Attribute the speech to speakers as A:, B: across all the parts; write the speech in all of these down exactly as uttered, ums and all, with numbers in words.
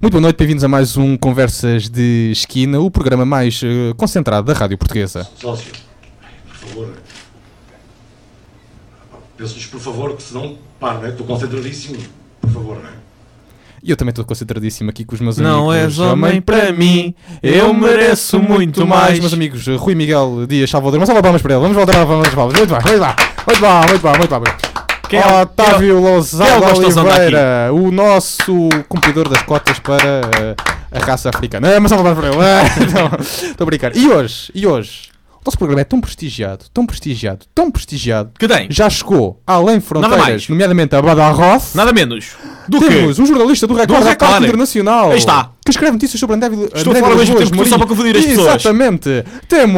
A: Muito boa noite, bem-vindos a mais um Conversas de Esquina, o programa mais uh, concentrado da Rádio Portuguesa.
B: Sócio, por favor, peço-lhes por favor que se não pare, né? Estou concentradíssimo, por favor, né?
A: E eu também estou concentradíssimo aqui com os meus
C: não
A: amigos.
C: Não és homem para mim, eu mereço muito mais.
A: Meus amigos Rui Miguel Dias Salvador, uma salva de palmas para ele, vamos voltar a palmas de palmas. Muito bem, muito bem, muito bem, muito bem, muito bem. Quem é, Otávio Lousada Oliveira, o nosso cumpridor das cotas para uh, a raça africana. É, mas salva de palmas para ele. Estou a brincar. E hoje, e hoje, o nosso programa é tão prestigiado, tão prestigiado, tão prestigiado,
C: que tem?
A: Já chegou além fronteiras, nomeadamente a Badajoz.
C: Nada menos.
A: Do Temos que? um jornalista do Record, do Record. Da Internacional.
C: Aí está.
A: Que escreve notícias sobre André Vilas Boas.
C: Estou a falar mesmo tempo só para confundir as pessoas.
A: Exatamente. Temos...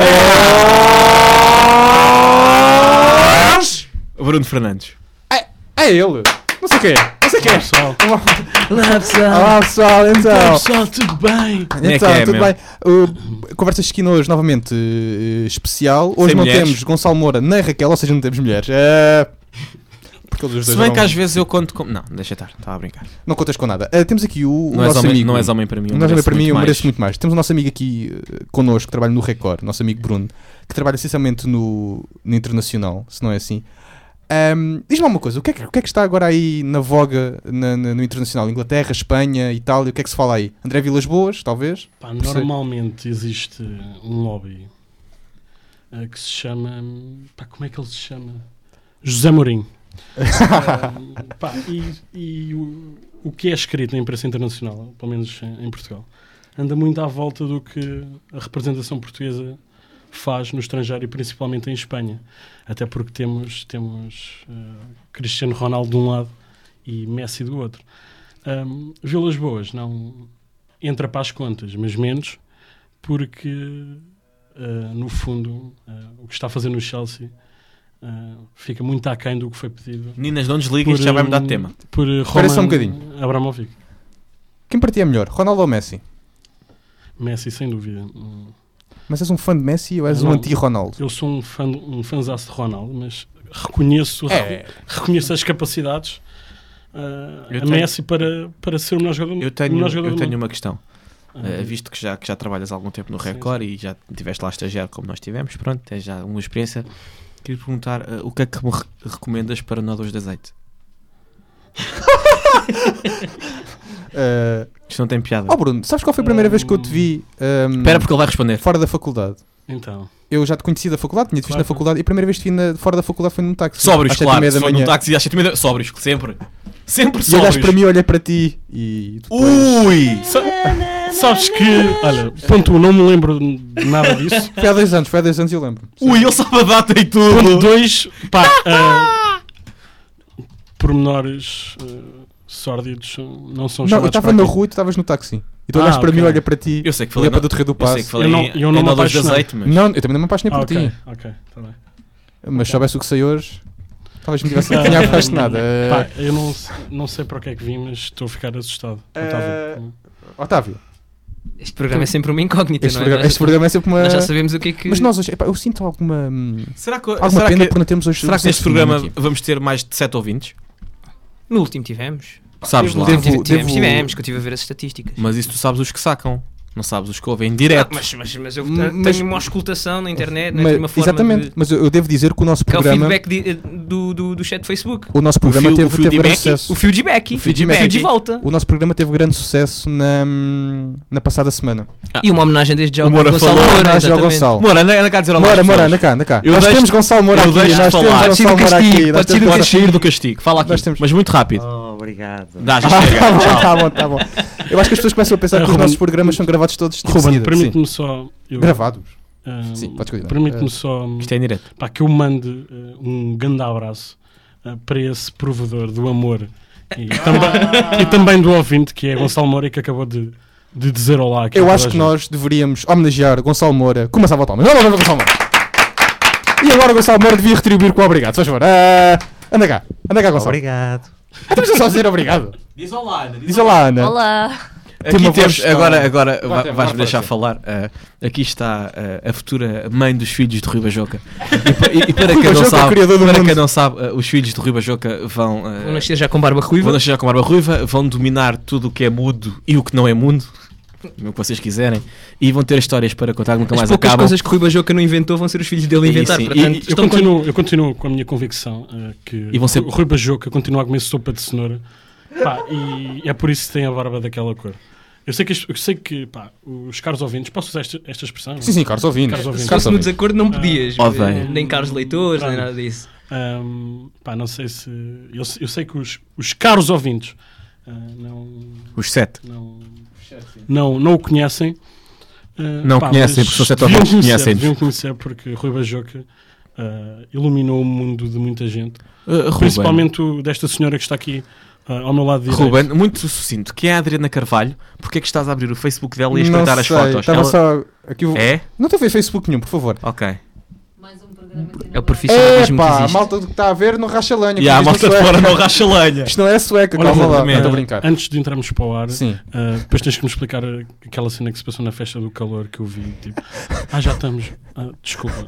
C: Bruno Fernandes.
A: É, é ele. Não sei o que é. Não sei o que é.
D: Pessoal.
A: Olá, pessoal. Olá, pessoal. Então.
D: Olá, pessoal. Tudo bem?
A: Então,
C: é que é,
A: tudo
C: meu?
A: bem. Uh, Conversas de Esquina hoje, novamente, uh, especial. Hoje
C: Sem
A: não
C: mulheres.
A: temos Gonçalo Moura nem Raquel, ou seja, não temos mulheres. Uh, porque eles os
C: Se
A: dois
C: bem
A: eram...
C: que às vezes eu conto com... Não, deixa estar. Estava a brincar.
A: Não contas com nada. Uh, temos aqui o, o
C: não, és
A: nosso
C: homem,
A: amigo.
C: não és homem para mim.
A: Não és homem para mim, eu
C: mais.
A: mereço muito mais. Temos o nosso amigo aqui uh, connosco, que trabalha no Record, nosso amigo Bruno, que trabalha essencialmente no, no Internacional, se não é assim. Um, Diz-me uma coisa, o que, é que, o que é que está agora aí na voga na, na, no Internacional? Inglaterra, Espanha, Itália, o que é que se fala aí? André Vilas Boas, talvez?
D: Pá, normalmente existe um lobby uh, que se chama... Pá, como é que ele se chama? José Mourinho. uh, pá, e e o, o que é escrito na imprensa internacional, pelo menos em, em Portugal, anda muito à volta do que a representação portuguesa faz no estrangeiro e principalmente em Espanha. Até porque temos, temos uh, Cristiano Ronaldo de um lado e Messi do outro. Um, Vilas Boas não entra para as contas, mas menos, porque uh, no fundo uh, o que está a fazer no Chelsea uh, fica muito aquém do que foi pedido.
C: Meninas, não desliguem, isto já vai mudar de tema.
D: Por
A: Espera só um
D: Roman
A: bocadinho.
D: Abramovich.
A: Quem para ti é melhor, Ronaldo ou Messi?
D: Messi, sem dúvida. Hum.
A: Mas és um fã de Messi ou és
D: Não,
A: um anti-Ronaldo?
D: Eu sou um fã, um fãzaço de Ronaldo, mas reconheço,
A: É.
D: reconheço as capacidades uh, a
C: tenho-
D: Messi para, para ser o melhor jogador,
C: Eu
D: o
C: tenho,
D: melhor jogador
C: eu
D: do
C: tenho
D: mundo.
C: uma questão.
D: Ah,
C: Uh, visto que já, que já trabalhas há algum tempo no
D: Sim,
C: Record e já estiveste lá a estagiar como nós tivemos, pronto, tens já uma experiência. Queria perguntar uh, o que é que me re- recomendas para nódulos de azeite?
A: Uh,
C: Isto não tem piada.
A: oh Bruno, sabes qual foi a primeira vez que eu te vi um,
C: Espera, porque ele vai responder.
A: fora da faculdade?
D: Então,
A: Eu já te conheci da faculdade, tinha-te visto
D: Claro.
A: na faculdade e a primeira vez que te vi na, fora da faculdade foi num táxi.
C: Sóbrios,
A: às sete e
C: claro.
A: meia da
C: Se for
A: manhã.
C: no táxi às sete e meia da... Sóbrios, sempre. Sempre
A: E olhaste
C: sóbrios.
A: para mim, olhei para ti e depois...
C: Ui!
D: sa- sabes que, olha, ponto um, não me lembro de nada disso.
A: Foi há dois anos, foi há dois anos e eu lembro.
C: Ui, ele sabe a data e tudo.
D: Ponto dois, pá, uh, pormenores uh, sórdidos uh, não são
A: Não, eu
D: chamados
A: estava
D: para
A: na
D: aqui.
A: rua e tu estavas no táxi. E tu
D: Ah,
A: olhaste para
D: ok.
A: mim, olha para ti,
C: Eu sei que
A: olhei
C: falei,
A: para o Torre do
C: eu sei
A: Passo.
C: que falei
D: Eu não-
C: em,
D: eu não
C: em
D: me
C: nódulos de
D: apaixonei.
C: azeite, mas...
A: Não, eu também não me apaixonei por
D: Ok,
A: ti.
D: ok, está bem.
A: Mas se soubesse o que sei hoje, talvez me tivesse tinha apaixonado. Uh,
D: Pá, eu não, não sei para o que é que vim, mas estou a ficar assustado. Otávio.
A: Otávio,
E: Este programa é sempre uma incógnita,
A: este
E: não é?
A: programa,
E: Nós-
A: este programa é sempre uma...
E: Nós já sabemos o que é que...
A: Mas nós hoje, epá, eu sinto alguma, hum,
C: Será que,
A: alguma
C: será
A: pena
C: que,
A: por não termos hoje...
C: será que
A: hoje
C: neste
A: cinema
C: programa
A: aqui.
C: vamos ter mais de sete ouvintes?
E: No último tivemos.
C: Sabes
A: eu
C: lá.
A: devo-
E: tivemos, tivemos,
A: devo-
E: tivemos, que eu estive a ver as estatísticas.
C: Mas isso tu sabes os que sacam. Não sabes os que ouvem direto.
E: Ah, mas, mas, mas eu
A: Mas-
E: tenho
A: mas-
E: uma auscultação na internet, não é?
A: Mas-
E: Tenho uma forma
A: exatamente,
E: de...
A: mas eu, eu devo dizer que o nosso
E: Que é o
A: programa...
E: feedback de- do, do, do chat do Facebook.
A: O nosso programa
C: fio-
A: teve,
C: o fio
A: teve
C: de
A: grande
C: Becky?
A: sucesso.
E: O feedback.
A: O feedback.
E: de volta.
A: O nosso programa teve grande sucesso na, na passada semana.
E: E uma homenagem desde já ao
C: O Moura
E: Gonçalo
C: falou,
E: Moura,
A: Homenagem ao
E: exatamente.
A: Gonçalo.
C: Moura, anda, anda cá a dizer olá
A: Moura,
C: às
A: Moura,
C: pessoas.
A: anda cá, anda cá.
C: Eu
A: Nós
C: deixo-
A: temos Gonçalo Moura
C: eu
A: aqui.
C: deixo
A: Nós
C: falar.
A: temos
C: Pode
E: ser do
A: Gonçalo Moura
E: castigo,
A: aqui. Nós
E: pode ser do
A: temos-
C: Bora sair do castigo. Fala aqui.
A: Nós temos-
C: Mas muito rápido.
F: Oh, obrigado.
C: Dá, já
A: Ah,
C: chega.
A: tá bom,
C: Tchau.
A: tá bom, tá bom. Eu acho que as pessoas começam a pensar que os
D: Ruben,
A: nossos programas são gravados todos de
D: Ruben,
A: seguida. Sim.
D: permite-me só... eu-
A: Gravados.
D: ah,
A: Sim, podes continuar.
D: Permite-me
A: Ah.
D: só...
C: Isto é em direto.
D: Pá, que eu mande uh, um grande abraço uh, para esse provedor do amor e, também, e também do ouvinte, que é Gonçalo Moura, que acabou de, de dizer olá aqui. a
A: Eu
D: toda
A: acho
D: a
A: que
D: gente.
A: nós deveríamos homenagear Gonçalo Moura com uma salva de palmas. Vamos lá, Gonçalo Moura. E agora Gonçalo Moura devia retribuir com obrigado. Faz favor. Ah, anda cá. Anda cá, Gonçalo.
F: Obrigado.
A: Ah, estamos só a dizer obrigado.
C: Diz olá, Ana.
A: Diz olá, Ana.
G: Olá.
A: tem
C: aqui
A: uma
C: temos,
A: voz
C: agora,
A: tão-
C: agora
A: Vai,
C: vai-
A: vai,
C: vais-me
A: vai,
C: deixar
A: vai.
C: falar. uh, aqui está uh, a futura mãe dos filhos de Rui Bajoca. E, pa- e- e para
A: Rui
C: quem não
A: Bajoca, o
C: sabe,
A: criador do
C: para
A: mundo.
C: quem não sabe uh, os filhos de Rui Bajoca vão, uh,
E: Vou nascer já com barba ruiva.
C: vão nascer já com barba ruiva, vão dominar tudo o que é mudo e o que não é mundo, o que vocês quiserem, e vão ter histórias para contar que nunca
E: As
C: mais
E: poucas
C: acabam.
E: coisas que Rui Bajoca não inventou vão ser os filhos dele a
C: E
E: inventar.
C: sim,
E: Portanto,
C: e-
D: Eu
E: estão
D: continuo, eu continuo com a minha convicção uh, que
C: E vão ser-
D: o Rui Bajoca continua a comer sopa de cenoura. Pá, e é por isso que tem a barba daquela cor. Eu sei que, as- eu sei que pá, os caros ouvintes, posso usar esta, esta expressão?
A: Sim, sim, Carlos ouvindo.
D: Caros ouvintes.
E: Se
A: Carlos
E: fosse no
A: ouvindo.
E: desacordo não podias.
C: Ah, odeio.
E: Nem caros leitores, nem
D: Pronto.
E: nada disso.
D: Um, pá, não sei se. Eu, eu sei que os, os caros ouvintes uh, não,
C: Os sete.
D: não, não, não o conhecem. Uh,
C: Não
D: pá,
C: conhecem,
D: mas
C: porque são sete
D: deviam
C: ouvintes,
D: conhecer,
C: conhecem-nos.
D: deviam conhecer porque Rui Bajoca uh, iluminou o mundo de muita gente.
C: Uh, Ruben,
D: Principalmente o desta senhora que está aqui uh, ao meu lado direito.
C: Ruben, muito sucinto, que é a Adriana Carvalho, porque é que estás a abrir o Facebook dela e a
A: Não
C: espreitar as
A: sei,
C: fotos?
A: estava
C: Ela-
A: só... Aqui o...
C: É?
A: Não estou a ver Facebook nenhum, por favor.
C: Ok.
F: Mais um programa sem
E: É o
F: namorado.
E: profissionalismo que
A: Epá, a
E: existe.
A: malta do que está a ver não racha lenha.
C: E a
A: como diz
C: malta
A: na
C: de
A: sueca.
C: fora não racha lenha.
A: Isto não é sueca,
D: Olha,
A: calma lá.
C: exatamente.
A: Não estou a
D: uh,
A: brincar.
D: Antes de entrarmos para o ar,
A: Sim.
D: uh, depois tens que me explicar uh, aquela cena que se passou na festa do calor que eu vi. Tipo, ah, já estamos. Ah, desculpa.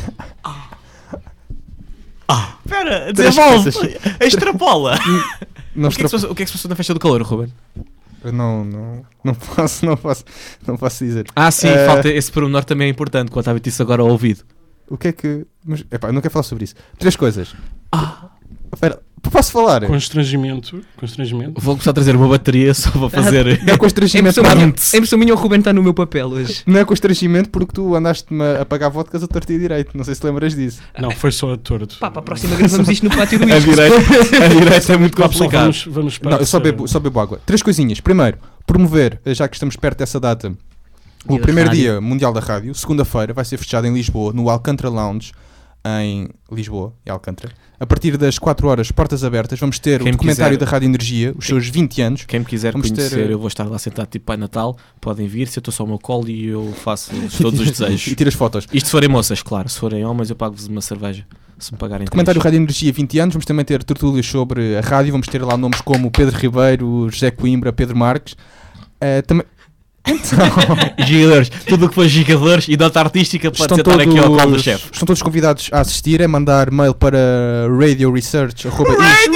C: Espera,
A: Três
C: desenvolve,
A: coisas.
C: extrapola.
A: Não,
C: O que, é que se passou, o que é que se passou na festa do calor, Ruben?
A: estra- não, não, não posso, não posso, não posso dizer.
C: Ah, sim,
A: Eh,
C: falta esse pormenor também é importante, quando estava isso agora ao ouvido.
A: O que é que... Mas, epá, eu não quero falar sobre isso. Três coisas. Ah. Espera, posso falar?
D: Constrangimento. Constrangimento.
C: Vou começar a trazer uma bateria só para fazer.
A: Não é
E: Em
A: constrangimento,
E: pessoa minha,
A: nada.
E: em pessoa minha, o Ruben está no meu papel hoje.
A: Não é constrangimento porque tu andaste-me a pagar vodkas a torto e direito. Não sei se te lembras disso.
D: Não, foi só a torto.
E: Pá, para a próxima gravamos isto no pátio do
C: a
E: Isco.
C: direita, a direita é muito
D: Pá, pessoal,
C: complicado.
D: vamos, vamos para
A: Não, eu só
D: ser-
A: bebo, só bebo água. Três coisinhas. Primeiro, promover, já que estamos perto dessa data, o
E: Dia da
A: primeiro
E: rádio.
A: dia mundial da rádio. Segunda-feira vai ser fechado em Lisboa, no Alcântara Lounge, em Lisboa e Alcântara. A partir das quatro horas, portas abertas, vamos ter
C: Quem
A: o
C: me
A: documentário
C: quiser-
A: da Rádio Energia, os seus vinte anos.
C: Quem me quiser
A: Vamos ter,
C: conhecer,
A: eh,
C: eu vou estar lá sentado tipo Pai Natal. Podem vir, se eu estou só ao meu colo e eu faço todos os
A: E
C: desejos.
A: tiras fotos.
C: Isto se forem moças, claro. Se forem homens, eu pago-vos uma cerveja. Se me pagarem
A: Documentário
C: três.
A: Rádio Energia, vinte anos. Vamos também ter tertúlias sobre a rádio. Vamos ter lá nomes como Pedro Ribeiro, José Coimbra, Pedro Marques. Eh, também...
C: Gigadores, tudo o que for gigadores e nota artística pode
A: Estão
C: sentar
A: todos,
C: aqui ao colo do chefe.
A: estão todos convidados a assistir. É mandar mail para radio research arroba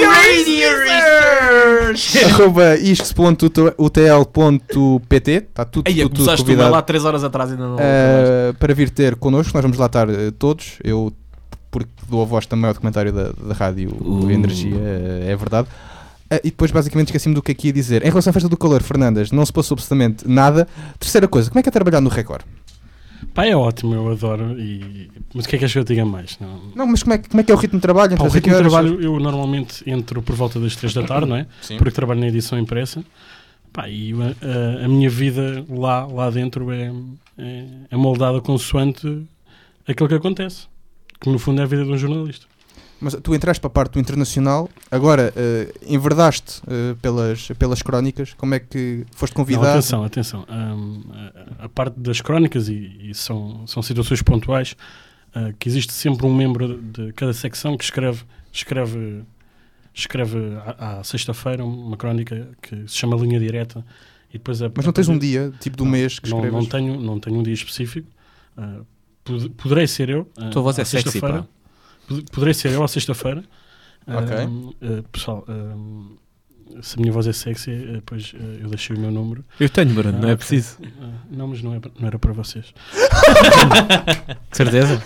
A: arroba isques ponto u t l ponto p t. Está tudo,
C: Aí,
A: tudo, tudo
C: começaste uma
A: convidado
C: lá três horas atrás e ainda não.
A: eh, para vir ter connosco. Nós vamos lá estar eh, todos. Eu, porque dou a voz também ao documentário da, da Rádio
C: Uh.
A: Energia, eh, é verdade. Eh, e depois, basicamente, esqueci-me do que aqui ia dizer. Em relação à festa do calor, Fernandas, não se passou absolutamente nada. Terceira coisa, como é que é trabalhar no Record?
D: Pá, é ótimo, eu adoro. E... Mas o que é que és que eu diga mais? Não,
A: Não, mas como é, que- como é que é o ritmo de trabalho?
D: Pá, o
A: Entre as
D: ritmo de
A: oito horas?
D: trabalho eu normalmente entro por volta das três da tarde, não é?
A: Sim.
D: Porque trabalho na edição impressa. Pá, e a, a- a minha vida lá, lá dentro é, é, é moldada consoante aquilo que acontece. Que no fundo é a vida de um jornalista.
A: Mas tu entraste para a parte do internacional, agora uh, enverdaste uh, pelas, pelas crónicas, como é que foste
D: Não,
A: convidado?
D: atenção, atenção. Hum, a, a parte das crónicas, e, e são, são situações pontuais, uh, que existe sempre um membro de cada secção que escreve, escreve, escreve à, à sexta-feira uma crónica que se chama Linha Direta. E depois a,
A: Mas não tens um dia, tipo do
D: Não,
A: mês, que
D: não,
A: escreves?
D: não, tenho, não tenho um dia específico. Uh, pod- poderei ser eu. Uh,
C: Tua voz é
D: à
C: sexy,
D: sexta-feira.
C: pá.
D: Pod- Poderei ser eu à sexta-feira.
A: Ok.
D: Um, uh, pessoal, um, se a minha voz é sexy, uh, depois uh, eu deixei o meu número.
C: Eu tenho, Bruno, não
D: Ah,
C: é
D: ok.
C: preciso.
D: Uh, não, mas não, é, não era para vocês.
C: De certeza?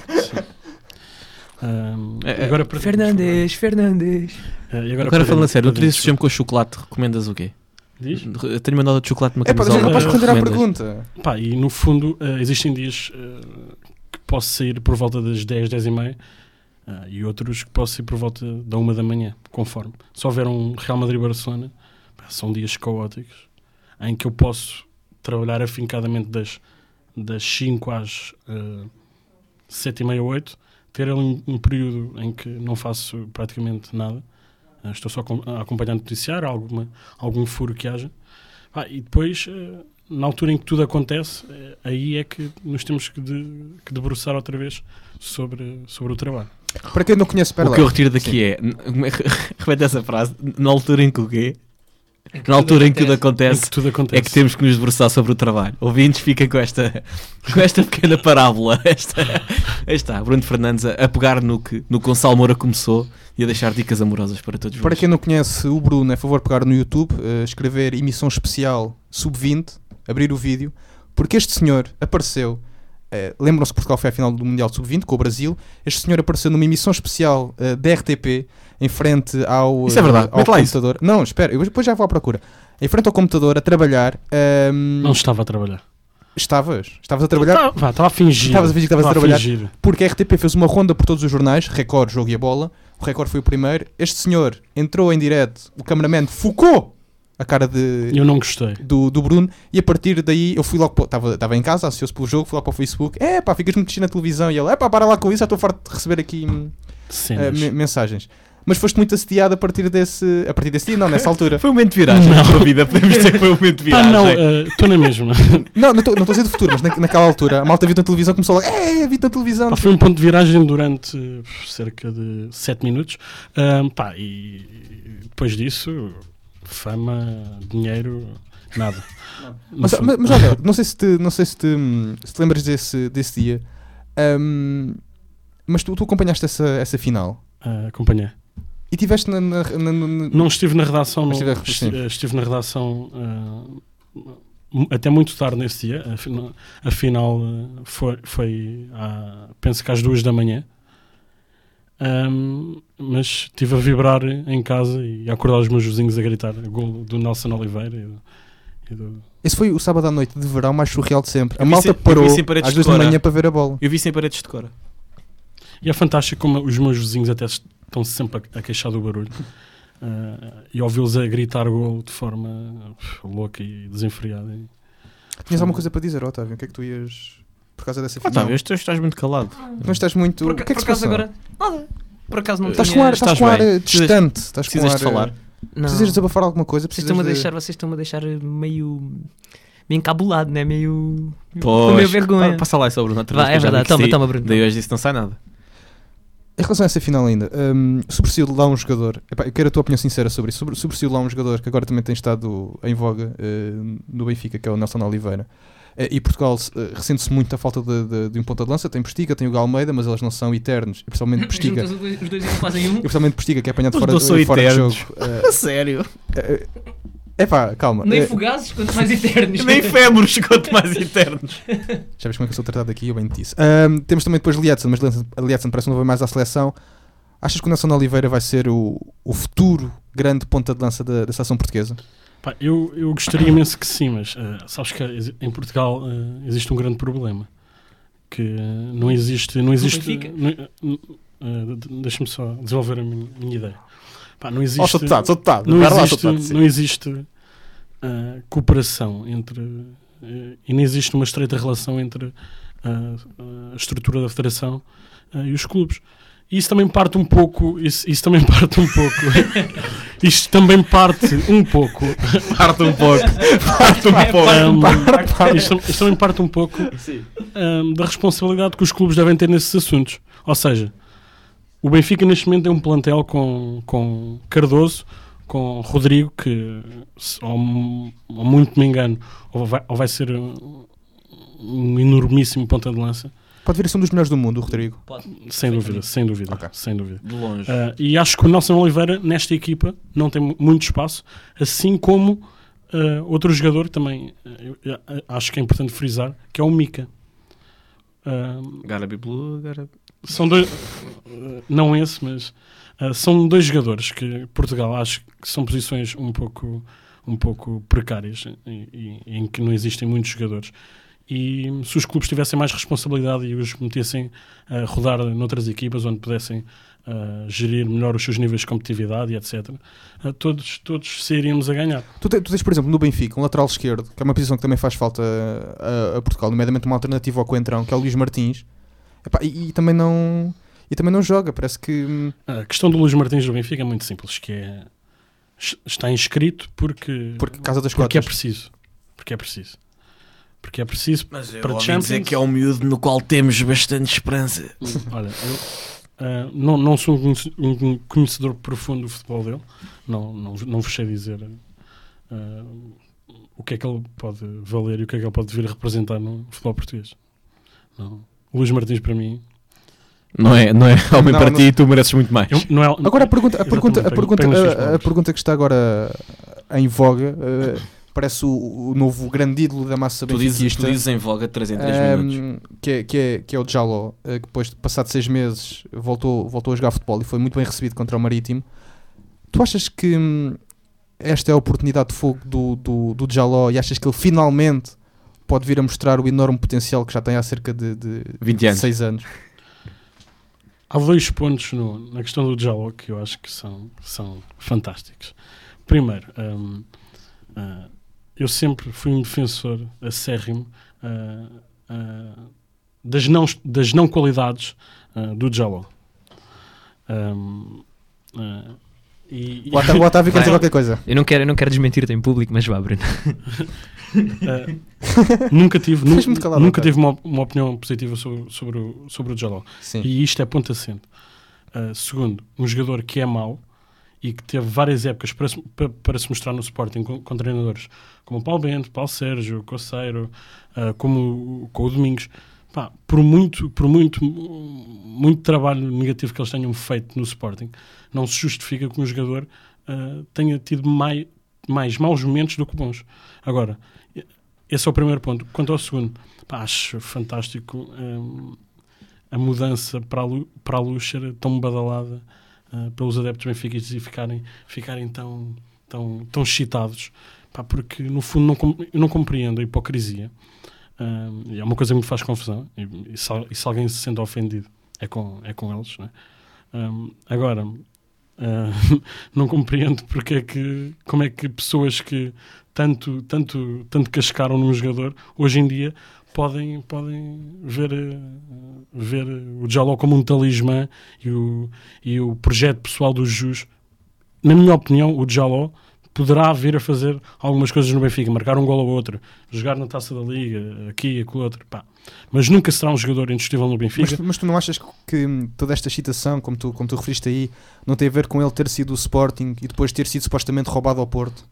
D: Um,
C: É, é,
D: agora para
E: Fernandes, Fernandes.
D: Uh, e
C: Agora,
D: para-
C: falando a sério,
D: para-
C: outro dia sushi com chocolate, recomendas o quê?
D: Diz?
C: Eu tenho mandado de chocolate uma
A: É pá,
C: camisola.
A: não podes
D: Uh,
A: responder à
C: recomendas?
A: pergunta.
D: Pá, e no fundo uh, existem dias uh, que posso sair por volta das dez, dez e meia uh, e outros que posso sair por volta da uma da manhã, conforme. Se houver um Real Madrid-Barcelona, pá, são dias caóticos em que eu posso trabalhar afincadamente das, das cinco às uh, sete e meia, oito, ter ali um, um período em que não faço praticamente nada. Uh, estou só com- a acompanhar noticiário, alguma, algum furo que haja. Ah, e depois, eh, na altura em que tudo acontece, eh, aí é que nos temos que, de, que debruçar outra vez sobre, sobre o trabalho.
A: Para quem não conhece, espera
C: O
A: lá.
C: que eu retiro daqui é. n- como é que- Repete essa frase. Na altura em que o quê? Na altura em que tudo
D: Em
C: acontece,
D: que tudo acontece.
C: é que temos que nos debruçar sobre o trabalho. Ouvintes, fiquem com esta, com esta pequena parábola. Esta, aí está, Bruno Fernandes a, a pegar no que, no que Gonçalo Moura começou e a deixar dicas amorosas para todos
A: Para
C: vós.
A: quem não conhece o Bruno, é favor pegar no YouTube, uh, escrever emissão especial sub vinte, abrir o vídeo, porque este senhor apareceu, uh, lembram-se que Portugal foi à final do Mundial sub vinte com o Brasil, este senhor apareceu numa emissão especial uh, da R T P, em frente ao,
C: Isso é verdade,
A: uh, ao
C: mete lá isso.
A: computador. Não, espera, eu depois já vou à procura. Em frente ao computador, a trabalhar. um,
D: Não estava a trabalhar.
A: Estavas? Estavas a trabalhar?
D: Estava, vá, estava a fingir.
A: Estavas a fingir que estavas a
D: Estava
A: trabalhar.
D: fingir.
A: Porque a R T P fez uma ronda por todos os jornais, Record, Jogo e a Bola. O Record foi o primeiro. Este senhor entrou em direto, o cameraman focou a cara de,
D: Eu não gostei.
A: do, do Bruno, e a partir daí eu fui logo, estava estava em casa, ansioso pelo jogo, fui lá para o Facebook, é pá, ficas muito na televisão, e ele, é pá, para lá com isso, já estou farto de receber aqui hum,
D: Cenas.
A: uh, me- mensagens. Mas foste muito assediado a partir desse, a partir desse dia, não, nessa altura.
C: Foi um momento de viragem na tua vida, podemos dizer que foi um momento de
D: Pá,
C: viragem.
D: não, estou na mesma.
A: Não, não estou não estou a dizer do futuro, mas na, naquela altura, a malta viu na televisão, começou logo, é, vi na televisão.
D: Pá, foi um ponto de viragem durante uh, cerca de sete minutos. Um, pá, e depois disso, fama, dinheiro, nada. No
A: Mas,
D: fundo.
A: mas, mas olha, não sei se te, não sei se te, hum, se te lembras desse, desse dia, hum, mas tu, tu acompanhaste essa, essa final
D: Uh, acompanhei.
A: e tiveste na, na, na- na-
D: Não estive na redação, não,
A: Estive-
D: esti-
A: sim.
D: estive na redação uh, até muito tarde nesse dia. Afinal, afinal uh, foi, foi à- penso que às duas da manhã. Um, mas estive a vibrar em casa e a acordar os meus vizinhos a gritar gol do Nelson Oliveira e do, e do-
A: Esse foi o sábado à noite de verão mais surreal de sempre. A
C: Eu vi
A: malta
C: sem- eu vi
A: parou
C: sem paredes
A: às
C: de
A: duas da
C: cora.
A: manhã para ver a bola.
C: Eu vi sem paredes de cora.
D: E é fantástico como os meus vizinhos até estão sempre a, a queixar do barulho. Uh, e ouvi-los a gritar gol de forma pff, louca e desenfreada. E-
A: Tinhas alguma coisa para dizer, Otávio? O que é que tu ias por causa dessa final?
C: Otávio, tu estás muito calado.
A: Não estás muito.
E: Por,
A: o que é
E: por
A: que se
E: acaso
A: passou?
E: agora. Nada. Por acaso não
A: Estás
E: tinha...
A: com ar, estás
C: Estás
A: com ar
C: bem.
A: eh, distante. Estás com
C: Precisas
A: ar,
C: de falar.
A: eh,
E: Não.
A: Precisas desabafar alguma coisa?
E: Vocês
A: Precisas
E: estão-me a
A: de-
E: deixar, vocês estão-me a deixar meio. meio encabulado, né? Meio. com
C: Pois.
E: meio vergonha.
C: Pa- Passa lá essa Bruno outra vez.
E: Vai,
C: que
E: é
C: eu já
E: verdade.
C: me
E: Toma,
C: esqueci.
E: toma, Bruno.
C: Daí hoje disse não sai nada.
A: Em relação a essa final ainda, um, sobressaiu lá um jogador, epá, eu quero a tua opinião sincera sobre isso, Sobre, sobressaiu lá um jogador que agora também tem estado em voga uh, no Benfica, que é o Nelson Oliveira. Uh, e Portugal uh, ressente-se muito da falta de, de, de um ponta de lança, tem Postiga, tem o Galmeida, mas eles não são eternos, e principalmente Postiga, e
E: Juntas os dois- os dois e não fazem um.
A: principalmente Postiga, que é apanhado
C: Os
A: fora,
C: não são
A: fora de
C: eternos.
A: jogo. Uh,
C: A sério.
A: uh, epá, calma.
E: Nem
A: Uh,
E: fugazes, quanto mais eternos.
C: Nem fémures, quanto mais internos.
A: já vês como é que eu sou tratado aqui, eu bem te disse. Um, temos também depois Lietzen, mas Lietzen parece que não vai mais à seleção. Achas que o Nelson Oliveira vai ser o, o futuro grande ponta de lança da, da seleção portuguesa?
D: Pá, eu, eu gostaria imenso que sim, mas uh, sabes que exi- em Portugal uh, existe um grande problema. Que uh, não existe. Não existe
E: Benfica?
D: não- uh, de- Deixa-me só desenvolver a minha, minha ideia. Pá, não
A: Oh,
D: existe.
A: sou deputado, sou deputado.
D: não
A: Vai lá,
D: existe,
A: sou deputado, sim.
D: não existe uh, cooperação entre uh, e nem existe uma estreita relação entre uh, uh, a estrutura da federação uh, e os clubes. E isso também parte um pouco. Isso, isso também parte um pouco. Isto também parte um pouco.
C: Parte um pouco. Parte um pouco.
D: um, isto, isto também parte um pouco um, da responsabilidade que os clubes devem ter nesses assuntos. Ou seja, o Benfica neste momento tem um plantel com, com Cardoso, com Rodrigo, que se- ou, ou muito me engano, ou vai, ou vai ser um, um enormíssimo ponta de lança,
A: Pode vir a ser um dos melhores do mundo, o Rodrigo.
D: sem dúvida, sem dúvida,
A: Ok.
D: sem dúvida.
C: De longe.
D: Uh, e acho que o Nelson Oliveira nesta equipa não tem mu- muito espaço, assim como uh, outro jogador também, uh, eu, eu acho que é importante frisar, que é o Mika. Uh,
C: Garabi Blue, Garabi...
D: são dois, uh, não esse, mas uh, são dois jogadores que Portugal acho que são posições um pouco, um pouco precárias e, e, em que não existem muitos jogadores. E se os clubes tivessem mais responsabilidade e os metessem a rodar noutras equipas onde pudessem uh, gerir melhor os seus níveis de competitividade e etcétera, uh, todos, todos sairíamos a ganhar.
A: Tu, te- tu tens, por exemplo, no Benfica, um lateral esquerdo, que é uma posição que também faz falta a, a Portugal, nomeadamente uma alternativa ao Coentrão, que é o Luís Martins. Epá, e, e também não e também não joga, parece que hum,
D: A questão do Luís Martins do Benfica é muito simples, que é está inscrito porque,
A: porque casa das
D: porque é
A: cotas.
D: preciso. Porque é preciso. Porque é preciso
C: Mas eu
D: para
C: ouvi
D: Champions.
C: dizer que é um miúdo no qual temos bastante esperança.
D: Olha, eu uh, não, não sou um conhece- um conhecedor profundo do futebol dele, não, não, não vos sei dizer uh, o que é que ele pode valer e o que é que ele pode vir a representar no futebol português. Não. O Luís Martins, para mim,
C: Não é, não é homem
A: Não,
C: para
A: não.
C: ti e tu mereces muito mais.
D: eu- não é,
A: Agora a pergunta, a
D: Exatamente,
A: pergunta, a
D: pego-
A: pergunta,
D: pego nas tuas
A: a, a
D: palavras.
A: pergunta que está agora em voga, eh, parece o, o novo grande ídolo da massa
C: Tu dizes,
A: benfiquista.
C: tu dizes em voga três em três
A: Ehm,
C: minutos.
A: que, é, que, é, que é o Djaló, eh, que depois de passado seis meses voltou, voltou a jogar futebol e foi muito bem recebido contra o Marítimo. Tu achas que hum, esta é a oportunidade de fogo do, do, do Djaló e achas que ele finalmente pode vir a mostrar o enorme potencial que já tem há cerca de, de
C: vinte anos.
A: seis anos?
D: há dois pontos no- na questão do Djaló que eu acho que são, são fantásticos. Primeiro, hum, ah, eu sempre fui um defensor acérrimo ah, ah, das, não, das não qualidades ah, do Djaló. Hum, ah, e,
A: O Otávio, o Otávio quer dizer
E: Vai.
A: qualquer coisa.
E: Eu não quero, eu não quero desmentir-te em público, mas vá, Bruno.
D: ah, nunca tive, nu-
A: Fez muito calado,
D: nunca
A: Otávio.
D: tive uma, uma opinião positiva sobre, sobre, o, sobre o Djaló.
A: Sim.
D: E isto é ponto assente. Uh, segundo, um jogador que é mau e que teve várias épocas para se, para, para se mostrar no Sporting com, com treinadores como o Paulo Bento, Paulo Sérgio, Coceiro, uh, como o- com o Domingos. Pá, por muito, por muito, muito trabalho negativo que eles tenham feito no Sporting, não se justifica que um jogador uh, tenha tido mai, mais maus momentos do que bons. Agora, esse é o primeiro ponto. Quanto ao segundo, pá, acho fantástico um, a mudança para a, Lu, para a luz ser tão badalada uh, pelos adeptos benfiquistas e ficarem, ficarem tão, tão, tão excitados, pá, porque no fundo não, com- eu não compreendo a hipocrisia. Um, e é uma coisa que me faz confusão e, e, se, al- e se alguém se sente ofendido é com, é com eles, não é? Um, agora uh, não compreendo porque é que, como é que pessoas que tanto, tanto, tanto cascaram num jogador hoje em dia podem, podem ver, eh, ver o Djaló como um talismã e o, e o projeto pessoal do Jus. Na minha opinião, o Djaló poderá vir a fazer algumas coisas no Benfica, marcar um gol ou outro, jogar na Taça da Liga, aqui e aquele outro, pá. Mas nunca será um jogador indiscutível no Benfica.
A: Mas, mas tu não achas que hum, toda esta excitação, como tu, como tu referiste aí, não tem a ver com ele ter sido o Sporting e depois ter sido supostamente roubado ao Porto?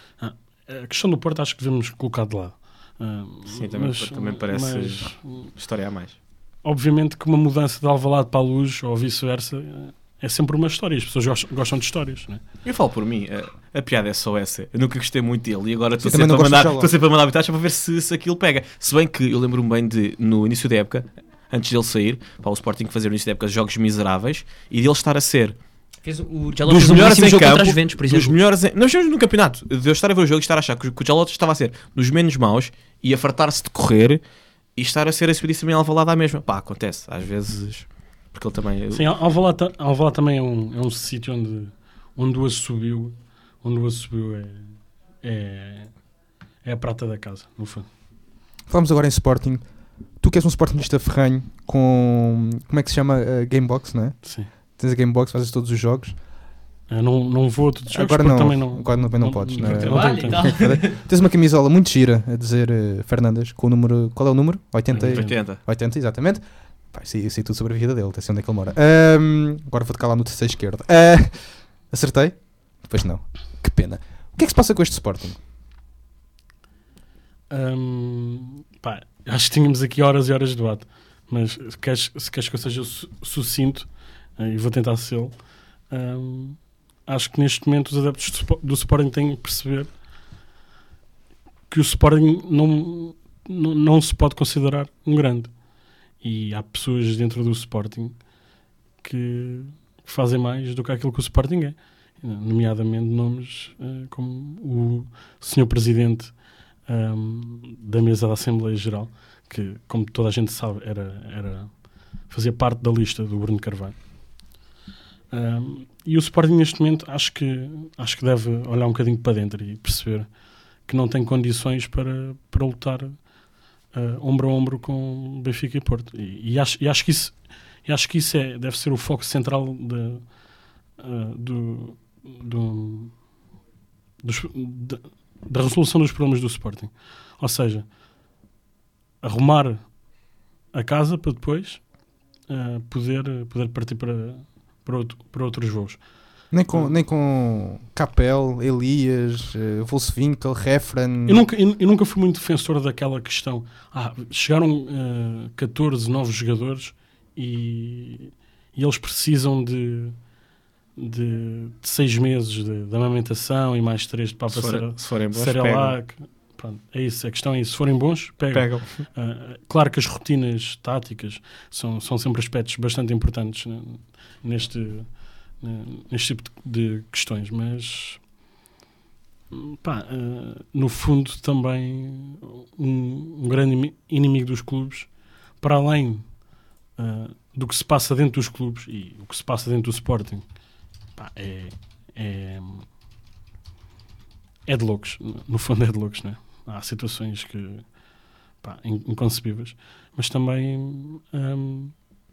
D: A questão do Porto acho que devemos colocar de lado. Ah,
C: Sim, também, também parece
D: mas,
C: história a mais.
D: obviamente que uma mudança de Alvalade para a Luz ou vice-versa é sempre uma história. As pessoas gostam, gostam de histórias, não é?
C: Eu falo por mim, a, a piada é só essa. Eu nunca gostei muito dele e agora estou
A: Eu também
C: sempre, a
A: não gosto
C: mandar-
A: do Djaló.
C: estou sempre a mandar habitats para ver se, se aquilo pega. Se bem que eu lembro-me bem de, no início da época, antes dele sair, para o Sporting fazer no início da época jogos miseráveis e dele estar a ser
E: Fez, o Djaló
C: dos
E: fez um
C: melhores
E: belíssimo
C: em
E: jogo
C: campo,
E: contra as Juventus, por
C: dos
E: exemplo.
C: melhores em, nós vemos no campeonato, de eu estar a ver o jogo e estar a achar que o que o Djaló estava a ser dos menos maus e a fartar-se de correr e estar a ser experíssimo em Alvalade à mesma. Pá, acontece, às vezes, porque ele também...
D: Sim, Alvalade, ta- Alvalade também é um, é um sítio onde, onde o subiu, onde o subiu é, é, é a prata da casa, no fundo.
A: Falamos agora em Sporting. Tu que és um Sportingista ferranho com, como é que se chama? A Gamebox, não é?
D: Sim.
A: Tens a Gamebox, fazes todos os jogos.
D: Eu não, não vou a todos os jogos
A: Agora
D: porque
A: não,
D: também não...
A: agora também não podes, não é?
D: não
E: Trabalho
D: tenho
E: e
D: tempo.
E: tal.
A: Tens uma camisola muito gira a dizer uh, Fernandes, com o número, qual é o número? oitenta, e-
C: oitenta.
A: oitenta, exatamente. Pá, sei, sei tudo sobre a vida dele, até sei onde é que ele mora. Ahm, agora vou-te calar no terceiro esquerdo. Ah, acertei? Depois não. Que pena. O que é que se passa com este Sporting?
D: Hum, pá, acho que tínhamos aqui horas e horas de debate, mas se queres, se queres que eu seja su- sucinto, eh, e vou tentar ser, hum, acho que neste momento os adeptos do, Spo- do Sporting têm que perceber que o Sporting não, não, não se pode considerar um grande. E há pessoas dentro do Sporting que fazem mais do que aquilo que o Sporting é. Nomeadamente nomes eh, como o senhor Presidente um, da mesa da Assembleia Geral, que, como toda a gente sabe, era, era, fazia parte da lista do Bruno Carvalho. Um, e o Sporting, neste momento, acho que, acho que deve olhar um bocadinho para dentro e perceber que não tem condições para, para lutar uh, ombro a ombro com Benfica e Porto. E, e, acho, e acho que isso, e acho que isso é, deve ser o foco central de, uh, do, do, dos, de, da resolução dos problemas do Sporting. Ou seja, arrumar a casa para depois uh, poder, poder partir para, para, outro, para outros voos.
A: Nem com, nem com Capel, Elias, uh, Wolfswinkel, Refren.
D: Eu nunca, eu, eu nunca fui muito defensor daquela questão. Ah, chegaram uh, catorze novos jogadores e, e eles precisam de, de, de seis meses de, de amamentação e mais três para
C: Se,
D: passar
C: for, se forem bons,
D: lá.
C: pegam.
D: Pronto, é isso, a questão é isso. Se forem bons, pegam.
C: Pegam.
D: Uh, claro que as rotinas táticas são, são sempre aspectos bastante importantes, né, neste... neste tipo de questões, mas pá, uh, no fundo também um, um grande inimigo dos clubes, para além uh, do que se passa dentro dos clubes e o que se passa dentro do Sporting, pá, é, é é de loucos, no fundo é de loucos, né? Há situações que, pá, inconcebíveis, mas também um,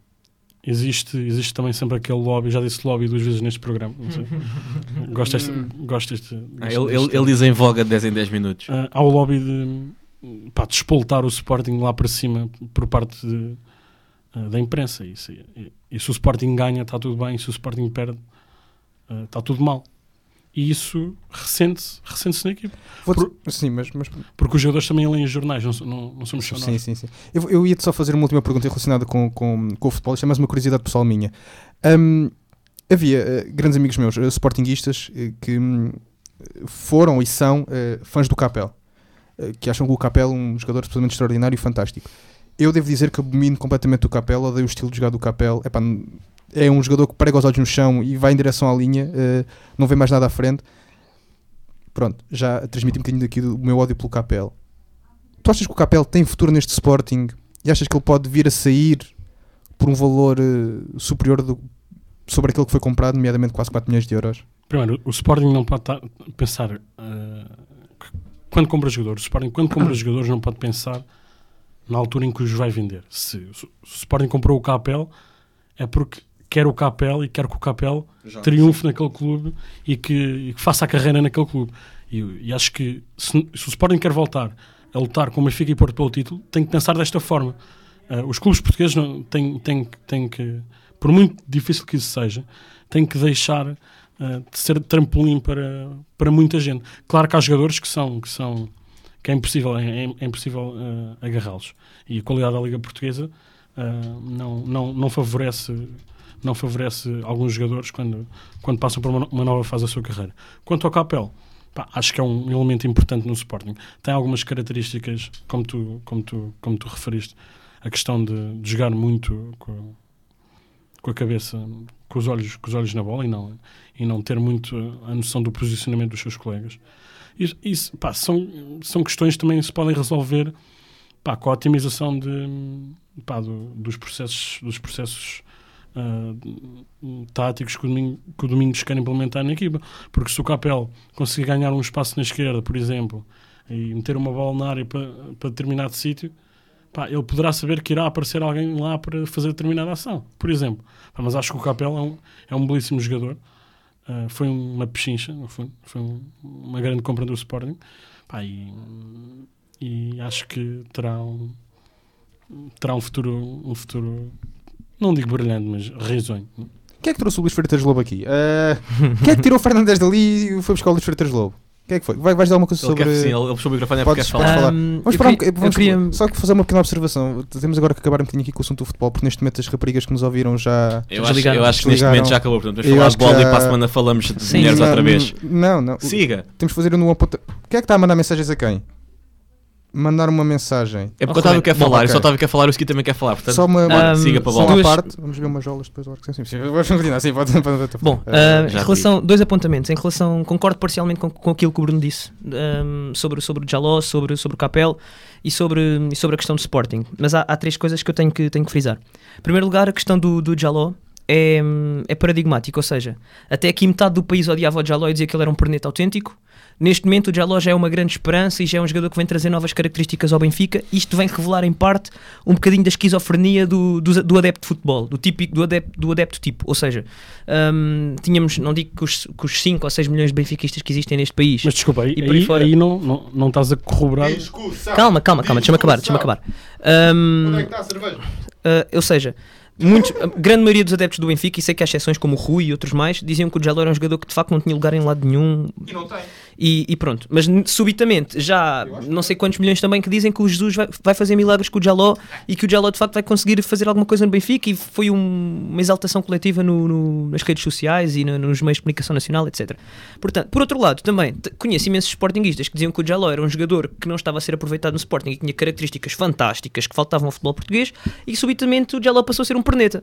D: Existe, existe também sempre aquele lobby, já disse lobby duas vezes neste programa, não sei. Gosto deste, gosto deste,
C: Ah,
D: deste,
C: ele,
D: deste
C: ele, ele diz em voga de dez em dez minutos.
D: Uh, há o lobby de, pá, de espoltar o Sporting lá para cima por parte de, uh, da imprensa. E se, e, e se o Sporting ganha está tudo bem, e se o Sporting perde uh, está tudo mal. E isso ressente-se ressente na equipa. Por,
A: sim, mas, mas...
D: Porque os jogadores também leem os jornais, não, não, não somos só nós.
A: Sim, sim, sim. Eu, eu ia-te só fazer uma última pergunta relacionada com, com, com o futebol. Isto é mais uma curiosidade pessoal minha. Um, havia uh, grandes amigos meus, uh, sportinguistas, uh, que um, foram e são uh, fãs do Capel. Uh, que acham que o Capel é um jogador absolutamente extraordinário e fantástico. Eu devo dizer que abomino completamente o Capel, odeio o estilo de jogar do Capel. Epá, é um jogador que prega os olhos no chão e vai em direção à linha, uh, não vê mais nada à frente. Pronto, já transmiti um bocadinho daqui do meu ódio pelo Capel. Tu achas que o Capel tem futuro neste Sporting e achas que ele pode vir a sair por um valor uh, superior do, sobre aquele que foi comprado, nomeadamente quase quatro milhões de euros?
D: Primeiro, o Sporting não pode tá, pensar uh, quando compra jogadores. O Sporting, quando compra jogadores, não pode pensar na altura em que os vai vender. Se, se o Sporting comprou o Capel, é porque quer o Capel e quer que o Capel já triunfe naquele clube e que, e que faça a carreira naquele clube. E, e acho que se, se o Sporting quer voltar a lutar com o Benfica e Porto pelo título, tem que pensar desta forma. Uh, os clubes portugueses não, têm, têm, têm que, por muito difícil que isso seja, têm que deixar uh, de ser trampolim para, para muita gente. Claro que há jogadores que são, que são que é impossível, é, é impossível uh, agarrá-los. E a qualidade da Liga Portuguesa uh, não, não, não favorece não favorece alguns jogadores quando, quando passam por uma, uma nova fase da sua carreira. Quanto ao Capel, pá, acho que é um elemento importante no Sporting. Tem algumas características, como tu, como tu, como tu referiste, a questão de, de jogar muito com, com a cabeça, com os olhos, com os olhos na bola e não, e não ter muito a noção do posicionamento dos seus colegas. Isso, isso, pá, são, são questões que também se podem resolver, pá, com a otimização de, pá, do, dos processos, dos processos Uh, táticos que o, Domingos, que o Domingos quer implementar na equipa, porque se o Capel conseguir ganhar um espaço na esquerda, por exemplo, e meter uma bola na área para, para determinado sítio, pá, ele poderá saber que irá aparecer alguém lá para fazer determinada ação, por exemplo. Pá, mas acho que o Capel é um, é um belíssimo jogador, uh, foi uma pechincha, foi, foi um, uma grande compra do Sporting, pá, e, e acho que terá um, terá um futuro, um futuro não digo brilhante, mas risonho.
A: Quem é que trouxe o Luís Freitas Lobo aqui? Uh, quem é que tirou o Fernandes dali e foi buscar o Luís Freitas Lobo? Quem é que foi? Vai, vais dar uma coisa
C: ele
A: sobre...
C: Quer, sim, ele puxou o microfone, é porque quer
A: falar.
C: falar.
A: Um, vamos parar queria, um, vamos queria... Só que fazer uma pequena observação. Temos agora que acabar um bocadinho aqui com o assunto do futebol, porque neste momento as raparigas que nos ouviram já...
C: Eu acho, eu acho que neste momento já acabou. Portanto, vamos falar de bola já... e para a semana falamos de
A: sim,
C: mulheres
A: não,
C: outra vez.
A: Não, não.
C: Siga.
A: Temos que fazer um aponta... Quem é que está a mandar mensagens a quem? Mandar uma mensagem.
C: É porque oh, o Otávio quer falar, okay. Eu só Otávio quer falar, o Ski também quer falar. Portanto,
A: só uma,
C: um, siga para a bola.
A: Só uma parte, vamos ver umas jolas depois. Sim, sim, vamos continuar. Sim, pode, pode, pode,
E: Bom, uh, em relação, dois apontamentos. Em relação, concordo parcialmente com, com aquilo que o Bruno disse um, sobre, sobre o Jaló, sobre, sobre o Capel e sobre, e sobre a questão do Sporting. Mas há, há três coisas que eu tenho que, tenho que frisar. Em primeiro lugar, a questão do, do Jaló é, é paradigmática, ou seja, até aqui metade do país odiava o Jaló e dizia que ele era um perneta autêntico. Neste momento o Jaló já é uma grande esperança e já é um jogador que vem trazer novas características ao Benfica. Isto vem revelar em parte um bocadinho da esquizofrenia do, do, do adepto de futebol, do, típico, do, adepto, do adepto tipo. Ou seja, um, tínhamos, não digo que os, que os cinco ou seis milhões de benfiquistas que existem neste país...
D: Mas desculpa, aí, aí, fora... aí não, não, não estás a corroborar...
E: Calma, calma, calma, deixa-me acabar, deixa-me acabar. Um,
A: Onde é que está a cerveja?
E: Uh, ou seja... muitos, a grande maioria dos adeptos do Benfica, e sei que há exceções como o Rui e outros mais, diziam que o Jaló era um jogador que de facto não tinha lugar em lado nenhum.
A: E não tem.
E: E, e pronto, mas subitamente já não sei quantos milhões também que dizem que o Jesus vai, vai fazer milagres com o Jaló e que o Jaló de facto vai conseguir fazer alguma coisa no Benfica, e foi um, uma exaltação coletiva no, no, nas redes sociais e no, nos meios de comunicação nacional, etcétera. Portanto, por outro lado, também t- conheço imensos sportinguistas que diziam que o Jaló era um jogador que não estava a ser aproveitado no Sporting e que tinha características fantásticas que faltavam ao futebol português, e que subitamente o Jaló passou a ser um perneta.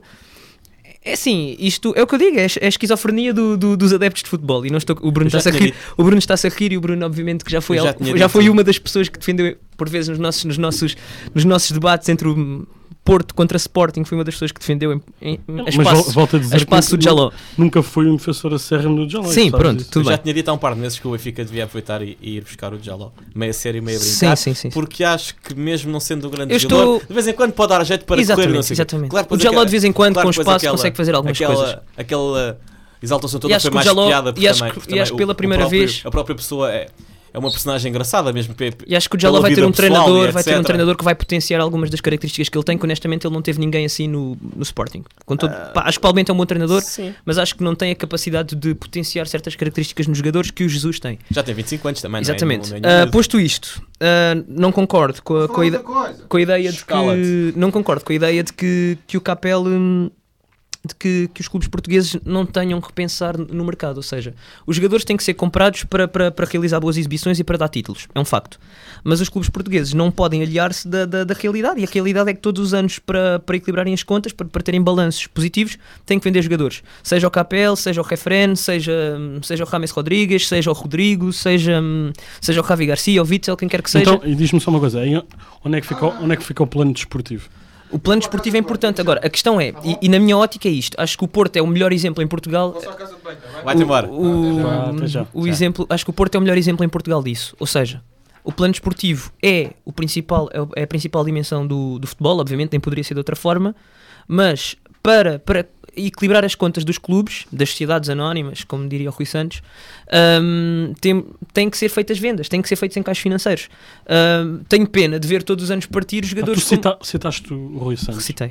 E: É assim, isto é o que eu digo, é a esquizofrenia do, do, dos adeptos de futebol. E não estou, o Bruno está-se a rir, o Bruno está-se a rir, e o Bruno, obviamente, que já foi,
C: já,
E: já já foi uma das pessoas que defendeu, por vezes, nos nossos, nos nossos, nos nossos debates entre o Porto contra Sporting, foi uma das pessoas que defendeu em, em, a espaço,
D: volto a dizer
E: a espaço
D: que
E: do Jaló.
D: Nunca fui um defensor acérrimo do Jaló.
E: Sim, pronto,
C: Eu
E: tudo
C: já
E: bem.
C: tinha dito há um par de meses que o Benfica devia aproveitar e, e ir buscar o Jaló, meia sério e meia brincar,
E: Sim, sim, sim, sim.
C: porque acho que mesmo não sendo um grande
E: Eu
C: jogador,
E: estou-
C: de vez em quando pode dar jeito para
E: Exatamente,
C: correr, não sei o quê.
E: exatamente.
C: Claro,
E: O
C: depois
E: Jaló
C: aquela-
E: de vez em quando,
C: claro,
E: com
C: depois
E: espaço,
C: aquela-
E: consegue fazer algumas
C: aquela,
E: coisas.
C: Aquela exaltação toda
E: E acho
C: foi
E: que o
C: mais
E: Jaló-
C: piada,
E: e acho
C: também,
E: que-
C: porque
E: e acho
C: também
E: que pela
C: o- o
E: primeira
C: próprio-
E: vez-
C: a própria pessoa é, é uma personagem engraçada mesmo. pe-
E: E acho que o Jaló
C: pela
E: vai ter
C: vida
E: um
C: pessoal
E: treinador,
C: e
E: vai ter um
C: etcétera.
E: treinador que vai potenciar algumas das características que ele tem, que honestamente ele não teve ninguém assim no, no Sporting. Com todo, pá, acho que provavelmente é um bom treinador,
C: Sim.
E: mas acho que não tem a capacidade de potenciar certas características nos jogadores que o Jesus tem.
C: Já tem vinte e cinco anos também,
E: Exatamente.
C: não é? Não é
E: Ah,
C: nenhum
E: posto isto, ah, não concordo com a, com a ide- com a ideia de que
C: Escala-te.
E: não concordo com a ideia de que, que o Capel hum, de que, que os clubes portugueses não tenham que pensar no mercado, ou seja, os jogadores têm que ser comprados para, para, para realizar boas exibições e para dar títulos, é um facto, mas os clubes portugueses não podem aliar-se da, da, da realidade, e a realidade é que todos os anos, para, para equilibrarem as contas, para, para terem balanços positivos, têm que vender jogadores, seja o Capel, seja o Refren, seja, seja o James Rodrigues, seja o Rodrigo, seja, seja o Javi Garcia, ou Witzel, quem quer que seja.
D: Então, e diz-me só uma coisa, aí, onde é que fica, o- onde é que fica o plano desportivo?
E: O plano desportivo é importante. Agora, a questão é, e, e na minha ótica é isto, acho que o Porto é o melhor exemplo em Portugal.
C: Vai-te embora.
E: O,
D: Vá, até já.
E: o
D: Já.
E: exemplo, acho que o Porto é o melhor exemplo em Portugal disso. Ou seja, o plano desportivo é, o principal, é o- é a principal dimensão do, do futebol, obviamente, nem poderia ser de outra forma, mas para, para equilibrar as contas dos clubes, das sociedades anónimas, como diria o Rui Santos, hum, tem, tem que ser feitas vendas, tem que ser feitos encaixes financeiros. Hum, tenho pena de ver todos os anos partir
D: Ah, tu
E: jogadores como...
D: cita, citaste o Rui Santos.
E: Recitei.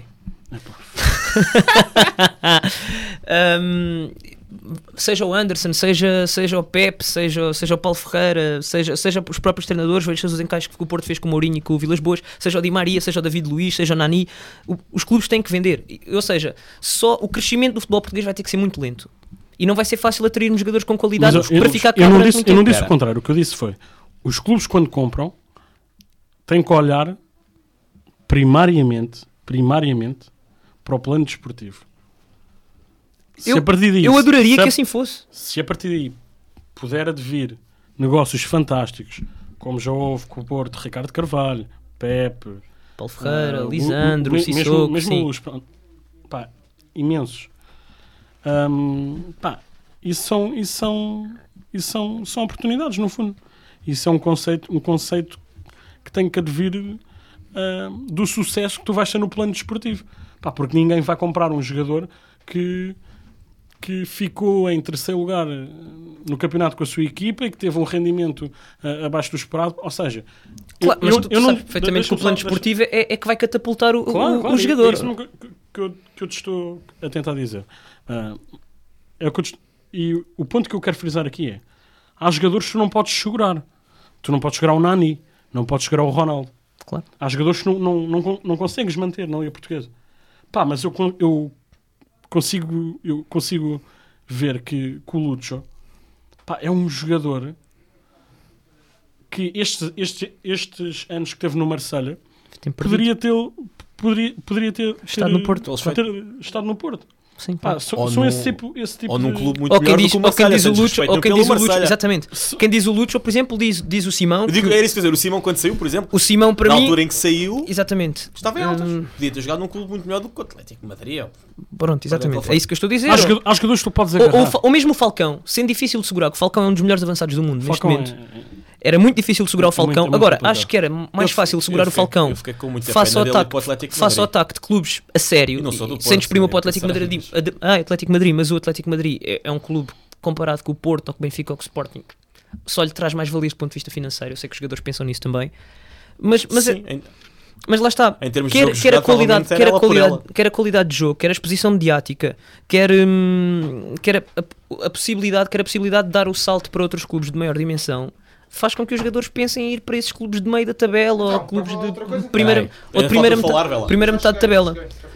D: Epá.
E: Um, seja o Anderson, seja, seja o Pep, seja, seja o Paulo Ferreira, seja, seja os próprios treinadores, veja os encaixes que o Porto fez com o Mourinho e com o Vilas Boas, seja o Di Maria, seja o David Luiz, seja o Nani, o- os clubes têm que vender. E- Ou seja, só o crescimento do futebol português vai ter que ser muito lento. E não vai ser fácil atrair jogadores com
D: Mas
E: qualidade
D: eu,
E: para
D: eu-
E: ficar cá
D: eu não
E: durante
D: disse,
E: muito
D: eu não
E: tempo.
D: disse o contrário, o que eu disse foi, os clubes quando compram têm que olhar primariamente, primariamente para o plano desportivo. Se
E: Eu-
D: a partir daí,
E: Eu adoraria
D: se a-
E: que assim fosse.
D: se a partir daí puder advir negócios fantásticos, como já houve com o Porto, Ricardo Carvalho, Pepe,
E: Paulo Ferreira,
D: ah, o-
E: Lisandro,
D: o- me-
E: Sissoko,
D: mesmo, mesmo
E: sim.
D: os, pronto, pá, imensos. Ahm, pá, isso são, isso são, isso são, são oportunidades no fundo. Isso é um conceito, um conceito que tem que advir ah, do sucesso que tu vais ter no plano desportivo. Pá, porque ninguém vai comprar um jogador que que ficou em terceiro lugar eh, no campeonato com a sua equipa e que teve um rendimento eh, abaixo do esperado. Ou seja, eu-
E: Claro, mas
D: eu,
E: tu,
D: eu
E: tu
D: não,
E: sabes perfeitamente que o
D: deixa-me
E: plano
D: só-
E: desportivo é, é que vai catapultar o,
D: Claro,
E: o-
D: claro,
E: o jogador.
D: É isso que, que, eu, que eu te estou a tentar dizer. Ah, é o que eu te- e o ponto que eu quero frisar aqui é: há jogadores que tu não podes segurar. Tu não podes segurar o Nani, não podes segurar o Ronaldo.
E: Claro.
D: Há jogadores que não, não, não, con- não consegues manter na Liga Portuguesa. Pá, mas eu, con- eu, consigo, eu consigo ver que, que o Lucho, pá, é um jogador que estes, estes, estes anos que teve no Marselha
E: Tem perdido.
D: poderia ter, poderia, poderia ter,
E: Estado
D: ter-
E: no Porto.
C: Eles
D: ter estado no Porto.
E: Sim,
D: Pá, são
C: Ou
D: são
C: no-
D: esse tipo, esse tipo
C: Ou num
D: de...
C: clube muito
E: ou quem
C: melhor
E: diz,
C: do que o
E: ou quem
C: Marselha,
E: diz o
C: sem
E: Lucho,
C: desrespeito
E: ou quem
C: pelo
E: diz o Lucho,
C: Marselha.
E: exatamente. Quem diz o Lucho, por exemplo, diz, diz o Simão.
C: Eu digo,
E: que-
C: era isso que eu ia dizer, o Simão quando saiu, por exemplo,
E: o Simão para
C: na
E: mim,
C: altura em que saiu,
E: exatamente.
C: estava em altas.
E: Hum,
C: Podia ter jogado num clube muito melhor do que o Atlético de Madrid. ou-
E: Pronto, exatamente. É isso que eu estou a dizer.
D: Há jogadores, há jogadores que tu podes
E: Ou,
D: agarrar.
E: ou, fa- ou mesmo o Falcão, sendo difícil de segurar, que o Falcão é um dos melhores avançados do mundo
D: Falcão
E: neste momento.
D: é-
E: Era muito difícil de segurar o
D: É muito-
E: Falcão.
D: é muito
E: Agora,
D: complicado.
E: acho que era mais
C: Eu
E: fácil
C: fiquei-
E: segurar
C: eu
E: o
C: fiquei-
E: Falcão
C: eu fiquei com muita
E: face
C: pena
E: ao
C: dele ir
E: ataque,
C: para o Atlético de
E: face ao
C: Madrid.
E: ataque de clubes a sério.
C: E não sou do
E: e-
C: Porto,
E: sem desprimir o
C: sim,
E: Atlético de
C: pensar
E: Madrid.
C: nisso.
E: a de- Ah, Atlético de Madrid, mas o Atlético de Madrid é, é um clube comparado com o Porto, ou com o Benfica, ou com o Sporting. Só lhe traz mais valias do ponto de vista financeiro. Eu sei que os jogadores pensam nisso também. Mas, mas é-
C: Sim, ainda-
E: Mas lá está,
C: Em termos
E: quer,
C: de jogo
E: quer, a
C: jogado,
E: qualidade,
C: provavelmente era
E: quer, a
C: ela por
E: qualidade,
C: ela.
E: quer a qualidade de jogo, quer a exposição mediática, quer, hum, quer a, a, a possibilidade, quer a possibilidade de dar o salto para outros clubes de maior dimensão, faz com que os jogadores pensem em ir para esses clubes de meio da tabela ou clubes de primeira, ou de primeira,
C: Falta falar,
E: metade,
C: vela.
E: primeira metade de tabela.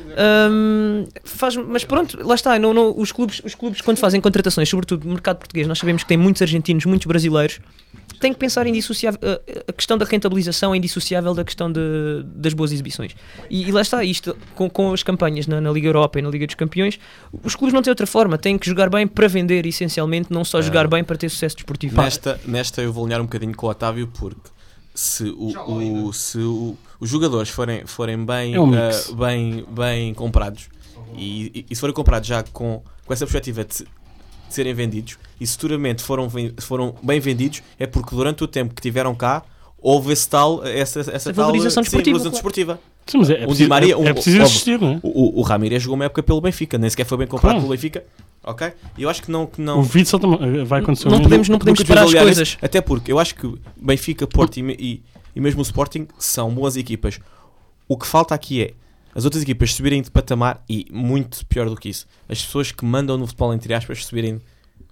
E: Hum, faz, mas pronto, lá está. Não, não, os, clubes, os clubes, quando fazem contratações, sobretudo no mercado português, nós sabemos que tem muitos argentinos, muitos brasileiros. Tem que pensar em dissociável, a, a questão da rentabilização é indissociável da questão de, das boas exibições. E, e lá está, isto com, com as campanhas na, na Liga Europa e na Liga dos Campeões, os clubes não têm outra forma, têm que jogar bem para vender, essencialmente, não só jogar bem para ter sucesso desportivo.
C: Nesta, nesta eu vou alinhar um bocadinho com o Otávio, porque se, o, o, se o, os jogadores forem, forem bem,
D: É um mix.
C: uh, bem, bem comprados e, e, e se forem comprados já com, com essa perspectiva de, de serem vendidos, e se futuramente foram, foram bem vendidos, é porque durante o tempo que tiveram cá houve esse tal, essa, essa,
E: Essa
C: tal
E: valorização
C: sim,
E: desportiva,
C: valorização desportiva.
D: Sim, mas é, é
C: O Di
D: preciso,
C: Maria,
D: é,
C: um-
D: é preciso
C: óbvio.
D: existir, não é?
C: O, o, o Ramírez jogou uma época pelo Benfica, nem sequer foi bem comprado
D: Claro.
C: pelo Benfica. Ok? E eu acho que não, que não
D: O Witzel também vai acontecer o
E: Não
D: mesmo.
E: podemos, não podemos
C: nunca
E: separar as
C: devia avaliar
E: coisas.
C: isso, até porque eu acho que Benfica, Porto e, e, e mesmo o Sporting são boas equipas. O que falta aqui é as outras equipas subirem de patamar e, muito pior do que isso, as pessoas que mandam no futebol, entre aspas, subirem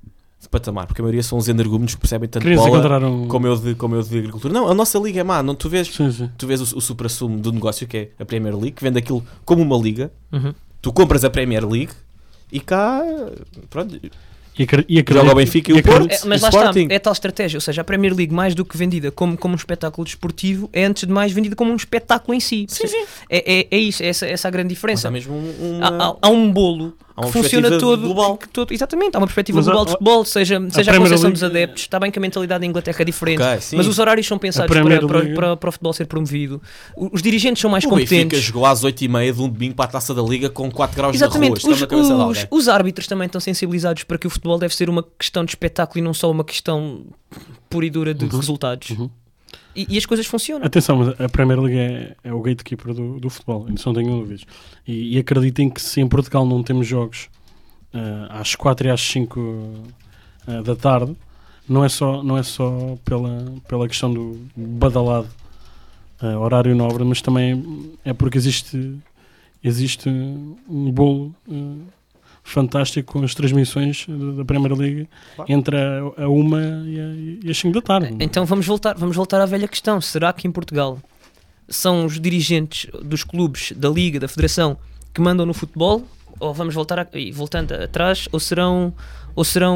C: de patamar, porque a maioria são os energúmenos que percebem tanto
D: Querias
C: bola
D: encontrar um...
C: como eu, de, como eu de agricultura. Não, a nossa liga é má, não, tu vês,
D: Sim, sim.
C: tu vês o, o supra-sumo do negócio, que é a Premier League, que vende aquilo como uma liga.
E: Uhum.
C: Tu compras a Premier League e cá, pronto,
D: E, acre- e acredito-
C: joga o Benfica e o
D: acredito-
C: Porto.
E: É, mas
C: o
E: lá
C: Sporting.
E: está, é tal estratégia, ou seja, a Premier League, mais do que vendida como, como um espetáculo desportivo, é antes de mais vendida como um espetáculo em si.
C: Sim, sim.
E: É, é, é isso, é essa, essa a grande
C: Mas
E: diferença.
C: há mesmo um,
E: Há,
C: uma...
E: há- há um bolo
C: Há uma
E: que funciona
C: perspectiva
E: todo,
C: global.
E: que todo. Exatamente, há uma perspectiva
D: Mas
E: global
D: a-
E: de futebol, seja, seja a,
D: Premier
E: concepção
D: League-
E: dos adeptos. Está bem que a mentalidade da Inglaterra é diferente,
C: Ok, sim.
E: mas os horários são pensados
D: A
E: para,
D: Premier
E: para,
D: League-
E: para, para o futebol ser promovido. O- Os dirigentes são mais
C: O Benfica
E: competentes.
C: jogou às oito e meia de um domingo para a Taça da Liga com quatro graus
E: Exatamente,
C: na rua.
E: os,
C: Estão na cabeça de
E: os,
C: alguém.
E: os árbitros também estão sensibilizados para que o futebol deve ser uma questão de espetáculo e não só uma questão pura e dura de
D: Uhum.
E: resultados.
D: Uhum.
E: E, e as coisas funcionam.
D: Atenção, mas a Premier League é, é o gatekeeper do, do futebol, isso não tenho dúvidas. E, e acreditem que se em Portugal não temos jogos ah, às quatro e às cinco ah, da tarde, não é só, não é só pela, pela questão do badalado ah, horário nobre, mas também é porque existe, existe um bolo ah, fantástico com as transmissões da- da Premier League
C: Claro.
D: entre a, a uma e, a, e as cinco da tarde.
E: Então vamos voltar, vamos voltar à velha questão. Será que em Portugal são os dirigentes dos clubes, da Liga, da Federação, que mandam no futebol? Ou vamos voltar a, e voltando atrás? Ou serão, ou serão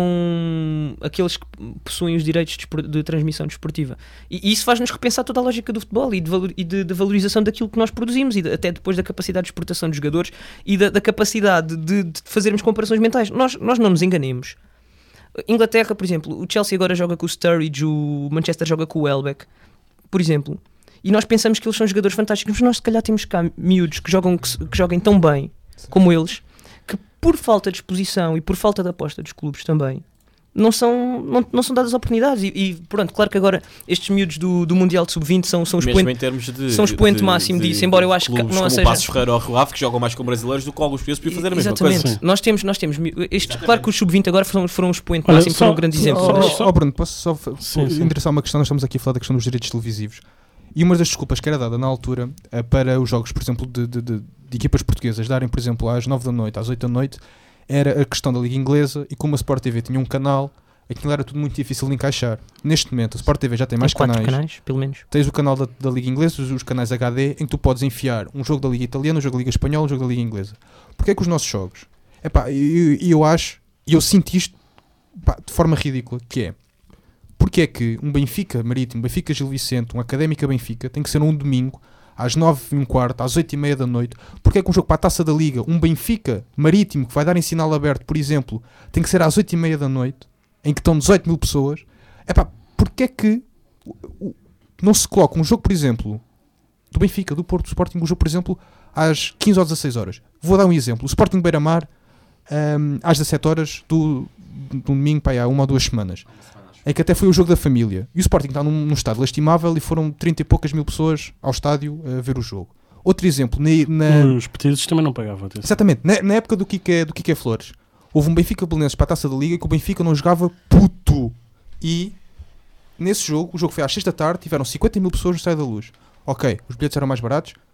E: aqueles que possuem os direitos de, espor- de transmissão desportiva? E, e isso faz-nos repensar toda a lógica do futebol e de, valor- e de- de valorização daquilo que nós produzimos e de- até depois da capacidade de exportação dos jogadores e da, da capacidade de, de fazermos comparações mentais. Nós, nós não nos enganemos. Inglaterra, por exemplo, o Chelsea agora joga com o Sturridge, o Manchester joga com o Welbeck, por exemplo, e nós pensamos que eles são jogadores fantásticos, mas nós se calhar temos cá miúdos que, jogam, que, se- que joguem tão bem como eles, que por falta de exposição e por falta de aposta dos clubes também, não são, não, não são dadas oportunidades. E, e pronto, claro que agora estes miúdos do, do Mundial de sub vinte são, são os
C: Mesmo
E: expoentes.
C: em termos de,
E: são expoente
C: de-
E: máximo
C: de-
E: disso, embora eu
C: de
E: acho que
C: clubes
E: não
C: como
E: seja-
C: o Passos Ferreira ou o Rio Ave, que jogam mais com brasileiros do que alguns portugueses para fazer a mesma
E: Exatamente.
C: coisa.
E: Nós temos, nós temos mi- este, claro que os sub vinte agora foram, foram um expoente
D: Olha,
E: máximo,
D: só-
E: foram um grande
D: só-
E: exemplo.
D: só-
E: mas-
A: Oh, oh, Bruno, posso só fa-
D: Sim, sim.
A: interessar uma questão? Nós estamos aqui a falar da questão dos direitos televisivos. E uma das desculpas que era dada na altura eh, para os jogos, por exemplo, de, de- de- de equipas portuguesas darem, por exemplo, às nove da noite, às oito da noite, era a questão da Liga Inglesa, e como a Sport T V tinha um canal, aquilo era tudo muito difícil de encaixar. Neste momento, a Sport T V já tem mais
E: Tem quatro
A: canais.
E: canais, pelo menos.
A: Tens o canal da, da Liga Inglesa, os, os canais H D, em que tu podes enfiar um jogo da Liga Italiana, um jogo da Liga Espanhola, um jogo da Liga Inglesa. Porquê é que os nossos jogos? Epá, e eu, eu acho, e eu sinto isto pá, de forma ridícula, que é, porque é que um Benfica Marítimo, Benfica Gil Vicente, um Académica Benfica, tem que ser um domingo, às nove e um quarto, às oito e meia da noite? Porque é que um jogo para a Taça da Liga, um Benfica Marítimo, que vai dar em sinal aberto, por exemplo, tem que ser às oito e meia da noite, em que estão dezoito mil pessoas? Epá, porque é que o- o- não se coloca um jogo, por exemplo, do Benfica, do Porto, do Sporting, um jogo, por exemplo, às quinze ou dezasseis horas? Vou dar um exemplo. O Sporting Beira-Mar, hum, às dezassete horas do, do domingo, pá, há uma ou duas semanas. É que até foi o jogo da família. E o Sporting está num, num estado lastimável e foram trinta e poucas mil pessoas ao estádio a ver o jogo. Outro exemplo, na, na-
D: Os petizes também não pagavam. atenção.
A: exatamente, na, na época do Kike, do Kike Flores, houve um Benfica Belenenses para a Taça da Liga que o Benfica não jogava puto. E nesse jogo, o jogo foi às seis da tarde, tiveram cinquenta mil pessoas no Estádio da Luz. Ok, os bilhetes eram mais baratos,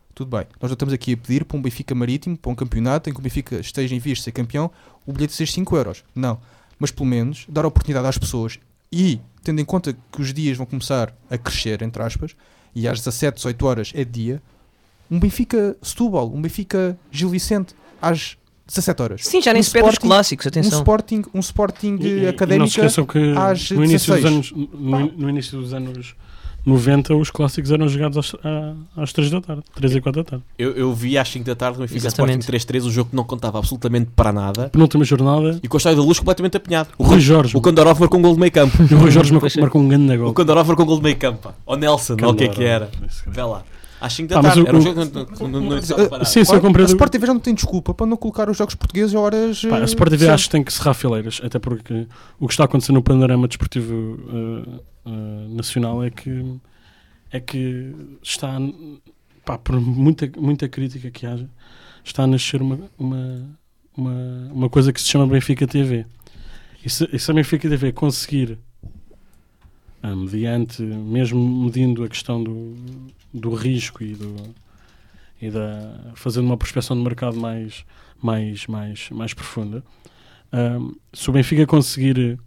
A: tudo bem. Nós não estamos aqui a pedir para um Benfica Marítimo, para um campeonato em que o Benfica esteja em vias de ser campeão, o bilhete seja cinco euros. Não. Mas pelo menos dar a oportunidade às pessoas e, tendo em conta que os dias vão começar a crescer, entre aspas, e às dezassete, dezoito horas é dia, um Benfica Setúbal, um Benfica Gil Vicente, às dezassete horas.
E: Sim, já nem
A: um
E: se pede os
A: Sporting-
E: clássicos,
A: Um
E: atenção.
A: Sporting, um Sporting
D: E- e- e não
A: académica
D: se esqueçam que
A: às
D: no início, dos
A: dezasseis.
D: anos, no, no início dos anos noventa os clássicos eram jogados às, à- às três da tarde, três e quatro da tarde.
C: Eu, eu vi às cinco da tarde o Benfica
E: Exatamente.
C: Sporting três três, um jogo que não contava absolutamente para nada
D: Penúltima jornada,
C: e com o estádio da Luz completamente apinhado.
D: o Rui Jorge,
C: O Kondorov marcou um gol de meio campo.
D: o Rui Jorge marcou,
E: Pois é.
D: marcou um grande
C: O
D: gol.
C: Kondorov marcou um gol de meio campo. Pá. Ou Nelson, ou o que é que era.
D: Isso, cara.
C: Vê lá. Às cinco da
D: Pá, mas
C: tarde.
D: o-
C: Era um
D: o-
C: jogo que não- não- não- não
A: Uh,
C: precisava parar.
D: Sim, sim, eu
A: Olha, a
D: compreendo.
A: Sport T V já não tem desculpa para não colocar os jogos portugueses a horas.
D: Pá,
A: eh,
D: a Sport T V
A: sim.
D: acho que tem que cerrar fileiras, até porque o que está acontecendo no panorama desportivo uh, uh, nacional é que, é que está, pá, por muita, muita crítica que haja, está a nascer uma, uma, uma, uma coisa que se chama Benfica T V. E se, e se a Benfica T V conseguir, ah, mediante, mesmo medindo a questão do, do risco e do e da, fazendo uma prospecção de mercado mais, mais, mais, mais profunda, um, se o Benfica conseguir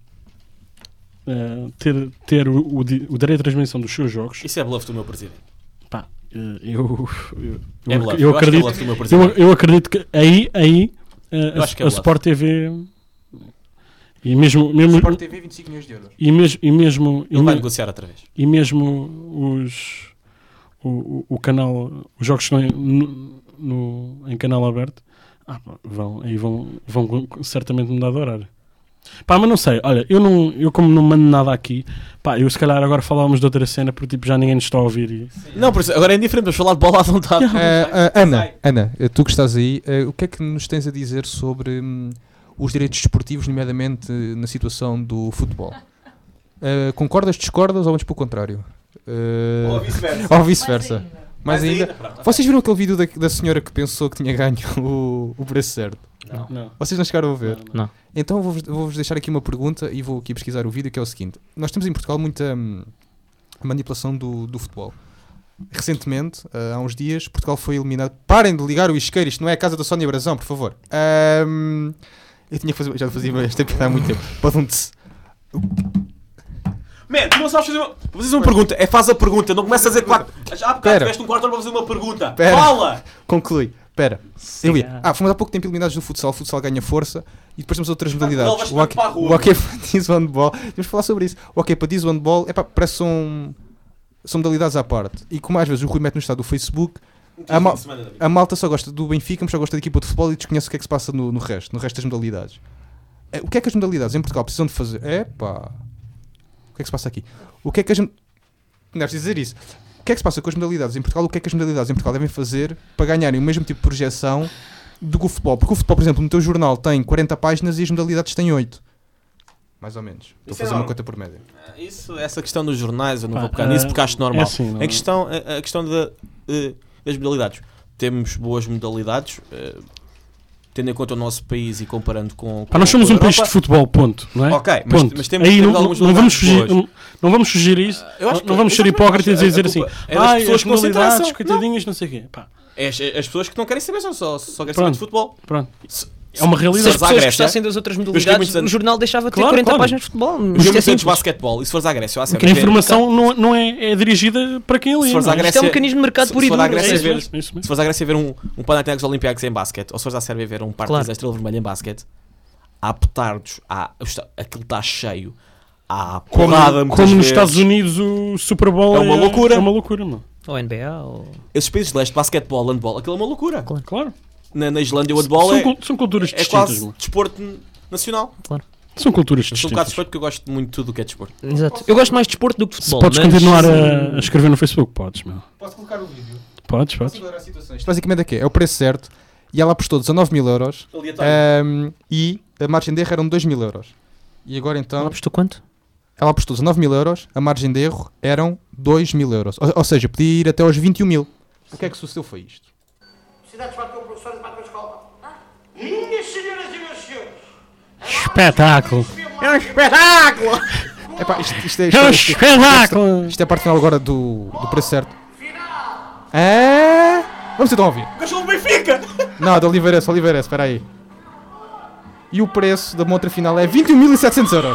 D: uh, ter, ter o, o, di- o direito de transmissão dos seus jogos,
C: Isso é bluff do meu presidente.
D: pá, uh, eu, eu,
C: É
D: eu,
C: bluff.
D: eu
C: Eu acho que é
D: acredito,
C: bluff do meu
D: eu,
C: presidente.
D: eu acredito que aí, aí uh,
C: Eu acho que é
D: a, a
C: bluff.
D: Sport T V e mesmo, mesmo,
A: Sport T V vinte e cinco milhões de euros.
D: e mesmo, e mesmo, e
C: Ele vai
D: me-
C: negociar outra vez.
D: e mesmo os o, o, o canal, os jogos que estão em, no, no- em canal aberto, ah, pá, vão, aí vão, vão certamente mudar de horário. Pá, mas não sei, olha, eu, não, eu como não mando nada aqui, pá, eu se calhar agora falávamos de outra cena porque tipo, já ninguém nos está a ouvir e...
C: Não, por isso, agora é indiferente, vamos falar de bola à vontade.
A: Eh, eh, Ana, Ana, eh, tu que estás aí, eh, o que é que nos tens a dizer sobre hum, os direitos desportivos, nomeadamente eh, na situação do futebol? Eh, concordas, discordas ou antes pelo contrário? Eh,
C: Ou vice-versa.
A: ou vice-versa. Mais ainda.
C: pronto.
A: Vocês viram aquele vídeo da, da senhora que pensou que tinha ganho o, o preço certo?
C: Não.
D: Não.
A: Vocês não chegaram a ver?
E: Não.
A: Então vou-vos vou-vos deixar aqui uma pergunta e vou aqui pesquisar o vídeo, que é o seguinte. Nós temos em Portugal muita hum, manipulação do, do futebol. Recentemente, uh, há uns dias, Portugal foi eliminado. Parem de ligar o isqueiro, isto não é a casa da Sónia Brazão, por favor. Um, eu tinha que fazer, já fazia esta piada há muito tempo. Pode-se.
C: Man, tu não sabes fazer uma... Vou fazer uma pergunta. É faz a pergunta, não começa a dizer quatro. Já há bocado
A: Pera.
C: tiveste um quarto hora para fazer uma pergunta.
A: Pera.
C: Fala!
A: Conclui. Espera. Eu ia. Ah, fomos há pouco tempo eliminados do futsal. O futsal ganha força e depois temos outras modalidades.
C: vais
A: O hockey,
C: para a rua.
A: o hockey patins, o handball. Temos que falar sobre isso. O hockey patins, o handball, epá, parece que são, são modalidades à parte. E como às vezes o Rui mete no estado do Facebook, a, mal- a malta só gosta do Benfica, mas só gosta da equipa de futebol e desconhece o que é que se passa no, no resto, no resto das modalidades. Eh, O que é que as modalidades em Portugal precisam de fazer? Epá. O que é que se passa aqui? O que é que as... Não deves dizer isso. O que é que se passa com as modalidades em Portugal? O que é que as modalidades em Portugal devem fazer para ganharem o mesmo tipo de projeção do que o futebol? Porque o futebol, por exemplo, no teu jornal tem quarenta páginas e as modalidades têm oito. Mais ou menos. Estou a
C: Isso é
A: fazer uma
C: normal.
A: conta por média.
C: Isso, essa questão dos jornais, eu não
D: Pá,
C: vou pegar nisso
D: eh,
C: porque acho
D: é
C: normal.
D: assim, não é?
C: a, questão, a, a questão da, eh, das modalidades. Temos boas modalidades, eh, tendo em conta o nosso país e comparando com.
D: Pá, nós
C: com-
D: somos
C: com a
D: um país de
C: Europa.
D: futebol, ponto, não é?
C: Ok, mas,
D: Ponto.
C: mas temos,
D: Aí
C: temos
D: não,
C: algumas
D: não, vamos
C: modalidades
D: fugir,
C: boas.
D: não, não vamos fugir a isso,
C: Eu acho
D: não,
C: que-
D: não vamos
C: eu
D: ser
C: também
D: hipócritas
C: acho,
D: e dizer
C: a
D: assim,
C: culpa é das
D: ai,
C: pessoas
D: as
C: que não se
D: modalidades,
C: interessam.
D: coitadinhas, não sei o quê. Pá,
C: É as, as pessoas que não querem saber, só, só, só querem saber
D: Pronto.
C: de futebol.
D: pronto.
C: Se-
D: É uma
E: Se
D: realidade.
E: as
C: Fores à
E: pessoas
C: Grécia,
E: gostassem das outras
C: joguei
E: modalidades,
C: muitos
E: o
C: anos-
E: jornal deixava de ter
D: Claro,
E: quarenta
D: claro.
E: páginas de futebol.
C: Joguei
E: Isto é
C: muitos anos de
E: simples.
C: basquetebol e se fores à Grécia, ou à
D: Porque a
C: Sérvia,
D: informação não, não é, é dirigida para quem ali.
C: Se fores
D: não
C: à
D: é?
C: Grécia-
E: Isto é um mecanismo de mercado
C: se-
E: puro e
C: se for à
E: duro.
C: Grécia
D: É isso
C: ver-
D: mesmo, é isso mesmo.
C: se fores à Grécia ver um, um Panathinaikos Olympiacos em basquete, ou se fores à Sérvia ver um Partido
E: Claro.
C: da Estrela Vermelha em basquete, há petardos, há, está- aquilo está cheio, há
D: Como,
C: porrada muitas
D: como nos
C: vezes.
D: Estados Unidos o Super Bowl
C: É uma loucura.
D: É uma loucura, mano.
E: Ou N B A, ou...
C: Esses países de leste, basquetebol, handball, aquilo é uma loucura.
E: Claro.
D: Claro.
C: Na, na Islândia o handball
D: são,
C: é,
D: cul- são culturas
C: é
D: distintas,
C: quase
D: mano.
C: desporto nacional.
D: São culturas
C: Eu sou um bocado
D: distintas.
C: suspeito porque eu gosto muito de tudo o que é desporto.
E: Exato. Eu gosto mais de desporto do que de
D: Se
E: futebol.
D: podes
E: mas-
D: continuar a, a escrever no Facebook, podes, meu.
A: Posso colocar o vídeo?
D: Podes, podes.
A: Isto basicamente é que é o preço certo e ela apostou dezanove mil euros um, e a margem de erro eram dois mil euros. E agora então...
E: Ela apostou quanto?
A: Ela apostou dezanove mil euros, a margem de erro eram dois mil euros. Ou, ou seja, podia ir até aos vinte e um mil. O que é que sucedeu foi isto?
F: Cidades bateu o professor e bateu a escola. Minhas senhoras e meus senhores.
D: Espetáculo.
F: É um espetáculo.
A: Epá, isto, isto, é, isto,
D: É um
A: é, isto,
D: espetáculo.
A: isto é a parte final agora do, do preço certo. É... Vamos então ouvir.
C: Cachorro Benfica!
A: Não, da Oliveirense, Oliveirense, espera aí. E o preço da montra final é vinte e um mil e setecentos euros.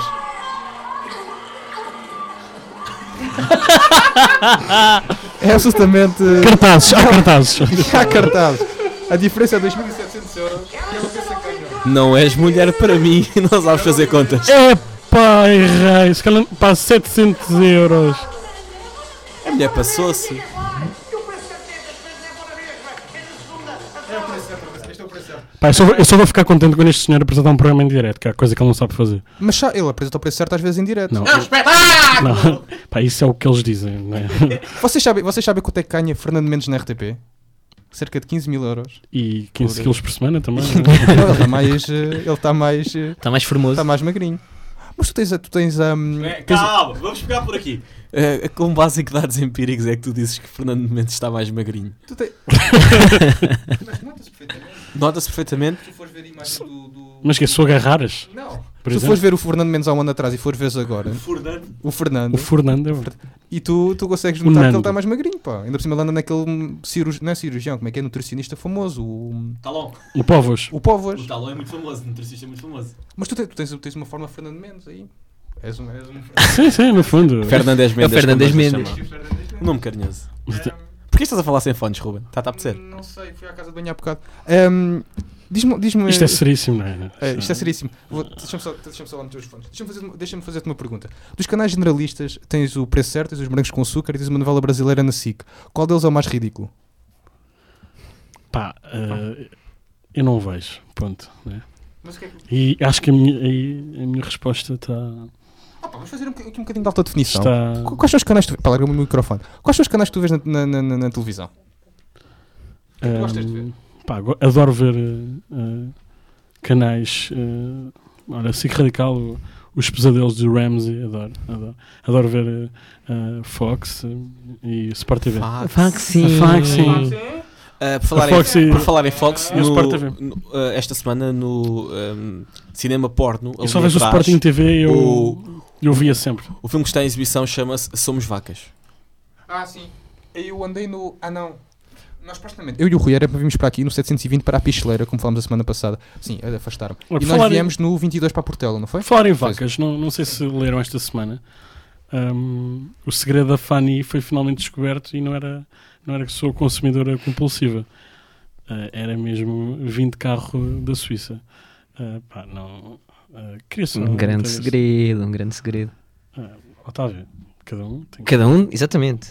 A: É absolutamente...
D: Cartazes, há cartazes.
A: Há cartazes. A diferença é dois mil e setecentos euros. E ela pensa que ganhou.
C: Não és mulher para mim, não sabes fazer contas.
D: É pá, errei. Se calhar pá, setecentos euros.
C: A mulher passou-se.
F: E o preço que tem das coisas é bom na mesma. É a segunda.
A: Este é o preço certo.
D: Pá, eu, só, eu só vou ficar contente quando este senhor apresentar um programa em direto, que é a coisa que ele não sabe fazer.
A: Mas já, ele apresenta o preço certo às vezes em direto.
D: Não.
F: É um espetáculo!
D: Não. Pá, isso é o que eles dizem, não é?
A: Vocês sabem, vocês sabem quanto é que ganha Fernando Mendes na R T P? Cerca de quinze mil euros.
D: E quinze quilos por semana também.
A: Ele está mais... eh, Ele está mais... eh,
E: Está mais formoso.
A: Está mais magrinho. Mas tu tens... a- Tu tens um, tens
C: Calma, vamos pegar por aqui. Uh, com base em que dados empíricos é que tu dizes que Fernando Mendes está mais magrinho?
A: tu tens... Notas perfeitamente.
C: Nota-se perfeitamente.
A: Se tu fores ver a imagem do... do...
D: Mas que é só agarraras?
A: Não.
D: Por
A: Se tu
D: exemplo?
A: fores ver o Fernando Mendes há um ano atrás e fores ver agora,
C: Fernando.
A: o Fernando,
D: O Fernando é verdade.
A: e tu, tu consegues
D: O
A: notar que
D: Nando.
A: ele está mais magrinho, pá. Ainda por cima ele anda naquele cirurgião, não é cirurgião, como é que é, nutricionista famoso, o,
C: Talão.
D: O Povos.
A: o Povas.
C: O Talão é muito famoso, o nutricionista é muito famoso.
A: Mas tu, te- tu tens, tu tens uma forma Fernando Mendes aí. És um... És um...
D: Sim, sim, no fundo.
C: Fernandes Mendes.
E: É o Fernandes
C: como
E: Mendes.
C: se chama. Um nome carinhoso. Porquê estás a falar sem fones, Ruben? Está a apetecer?
A: Não sei, fui à casa de banho há bocado. Um, diz-me... Diz-me
D: Isto é seríssimo, não é?
A: É, isto é seríssimo. Vou- Deixa-me só, deixa só lá meter os fones. Deixa-me fazer, deixa-me fazer-te uma pergunta. Dos canais generalistas, tens o Preço Certo, tens os Brancos com Açúcar e tens uma novela brasileira na S I C. Qual deles é o mais ridículo?
D: Pá, eh, eu não vejo. Ponto. Né?
A: Mas o que é que...
D: E acho que a minha, aí a minha resposta está.
A: Ah, pá, vamos fazer um, boc- aqui um bocadinho de alta definição.
D: está
A: Qu- Quais são os canais que tu... Pá, larga-me o microfone. Quais são os canais que tu vês na, na, na, na- na televisão? que é que gostas de ver?
D: Hum, pá, go- adoro ver eh, eh, canais. eh, olha, S I C Radical, o- os pesadelos de Ramsey, adoro. Adoro, adoro ver eh, eh, Fox eh, e Sport T V.
E: Fox, sim.
D: A Fox, sim.
C: Uh, por, falar
D: A Fox
C: em,
D: e-
C: por falar em Fox,
D: e o Sport T V.
C: no, no, uh, esta semana no um, cinema porno,
D: Eu
C: ali
D: só vejo o
C: atrás,
D: Sporting T V e eu,
C: o,
D: eu via sempre.
C: o filme que está em exibição chama-se Somos Vacas.
A: Ah, sim. Eu andei no... Ah, não. Nós, supostamente... Eu e o Rui era para virmos para aqui no setecentos e vinte para a Picheleira, como falámos a semana passada. Sim, afastaram.
D: Olha,
A: E
D: por
A: nós
D: falar em-
A: viemos no vinte e dois para a Portela, não foi?
D: Falar em
A: Foi.
D: vacas, não, não sei se leram esta semana. hum, o segredo da Fanny foi finalmente descoberto e não era, não era que sou consumidora compulsiva. Uh, era mesmo vinho de carro da Suíça. Uh, pá, não. Uh, queria só
E: Um grande
D: ter esse-
E: segredo, um grande segredo.
D: Uh, Otávio, cada um tem.
E: Cada um, exatamente.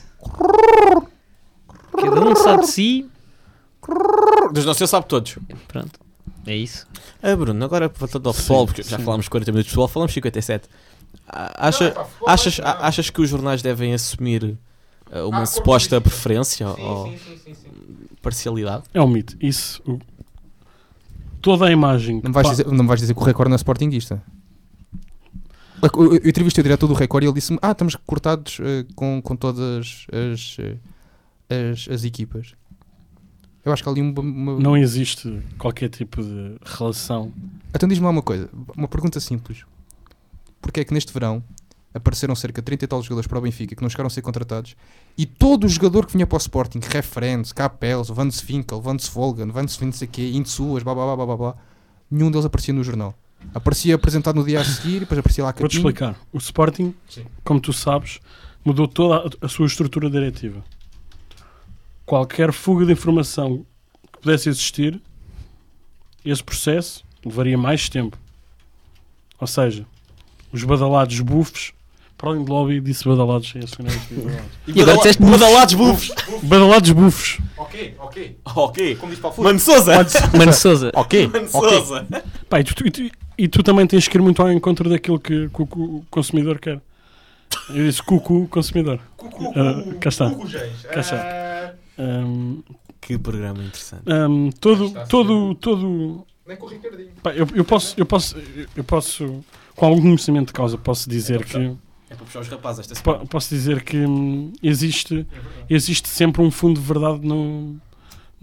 E: Cada um sabe de si.
C: Dos nossos eu sabe todos.
E: Pronto, é isso.
C: Ah, Bruno, agora voltando ao futebol, porque já
D: sim.
C: falámos quarenta minutos de futebol, falamos cinquenta e sete. Ah, Acha, achas, a- achas que os jornais devem assumir ah, uma
A: Ah,
C: suposta
A: corpo
C: preferência ou
A: sim, sim, sim, sim.
C: parcialidade?
D: É um mito. Isso. o- toda a imagem.
A: Não me vais
D: pá,
A: dizer, não me vais dizer que o Record não é sportinguista. Eu, eu, eu entrevistei o diretor do Record e ele disse-me: Ah, estamos cortados eh, com, com todas as, eh, as, as equipas. Eu acho que há ali uma. uma...
D: não existe qualquer tipo de relação.
A: Então diz-me lá uma coisa, uma pergunta simples. Porquê é que neste verão apareceram cerca de trinta e tal jogadores para o Benfica que não chegaram a ser contratados e todo o jogador que vinha para o Sporting, Referentes, Capels, Vance Finkel, Vance Volgan, Vance não sei o quê, Insuas, blá blá blá blá blá blá, nenhum deles aparecia no jornal. Aparecia apresentado no dia a seguir e depois aparecia lá a
D: Vou-te
A: capinha.
D: explicar. O Sporting,
A: Sim.
D: como tu sabes, mudou toda a, a sua estrutura diretiva. Qualquer fuga de informação que pudesse existir, esse processo levaria mais tempo. Ou seja, os badalados bufos, para além de lobby, disse badalados. É esse, não é? Badalados.
E: E agora disseste
C: badalados bufos.
D: Badalados bufos.
A: Ok, ok.
C: Ok.
A: Como diz para o
C: Mano Sousa.
E: Mano Sousa.
A: Ok,
C: Mano
A: ok.
C: Sousa.
D: Pá, e, tu, e tu- e tu também tens que ir muito ao encontro daquilo que, que o- que o consumidor quer. Eu disse cucu consumidor. Ah, cá está. Cá está. Um,
C: Que programa interessante.
D: um, todo, todo, todo.
A: Nem com o Ricardinho.
D: Pá, eu, eu posso, eu posso, eu posso, com algum conhecimento de causa, posso dizer que
C: É para puxar os rapazes esta semana.
D: po- posso dizer que hum, existe, existe sempre um fundo de verdade no,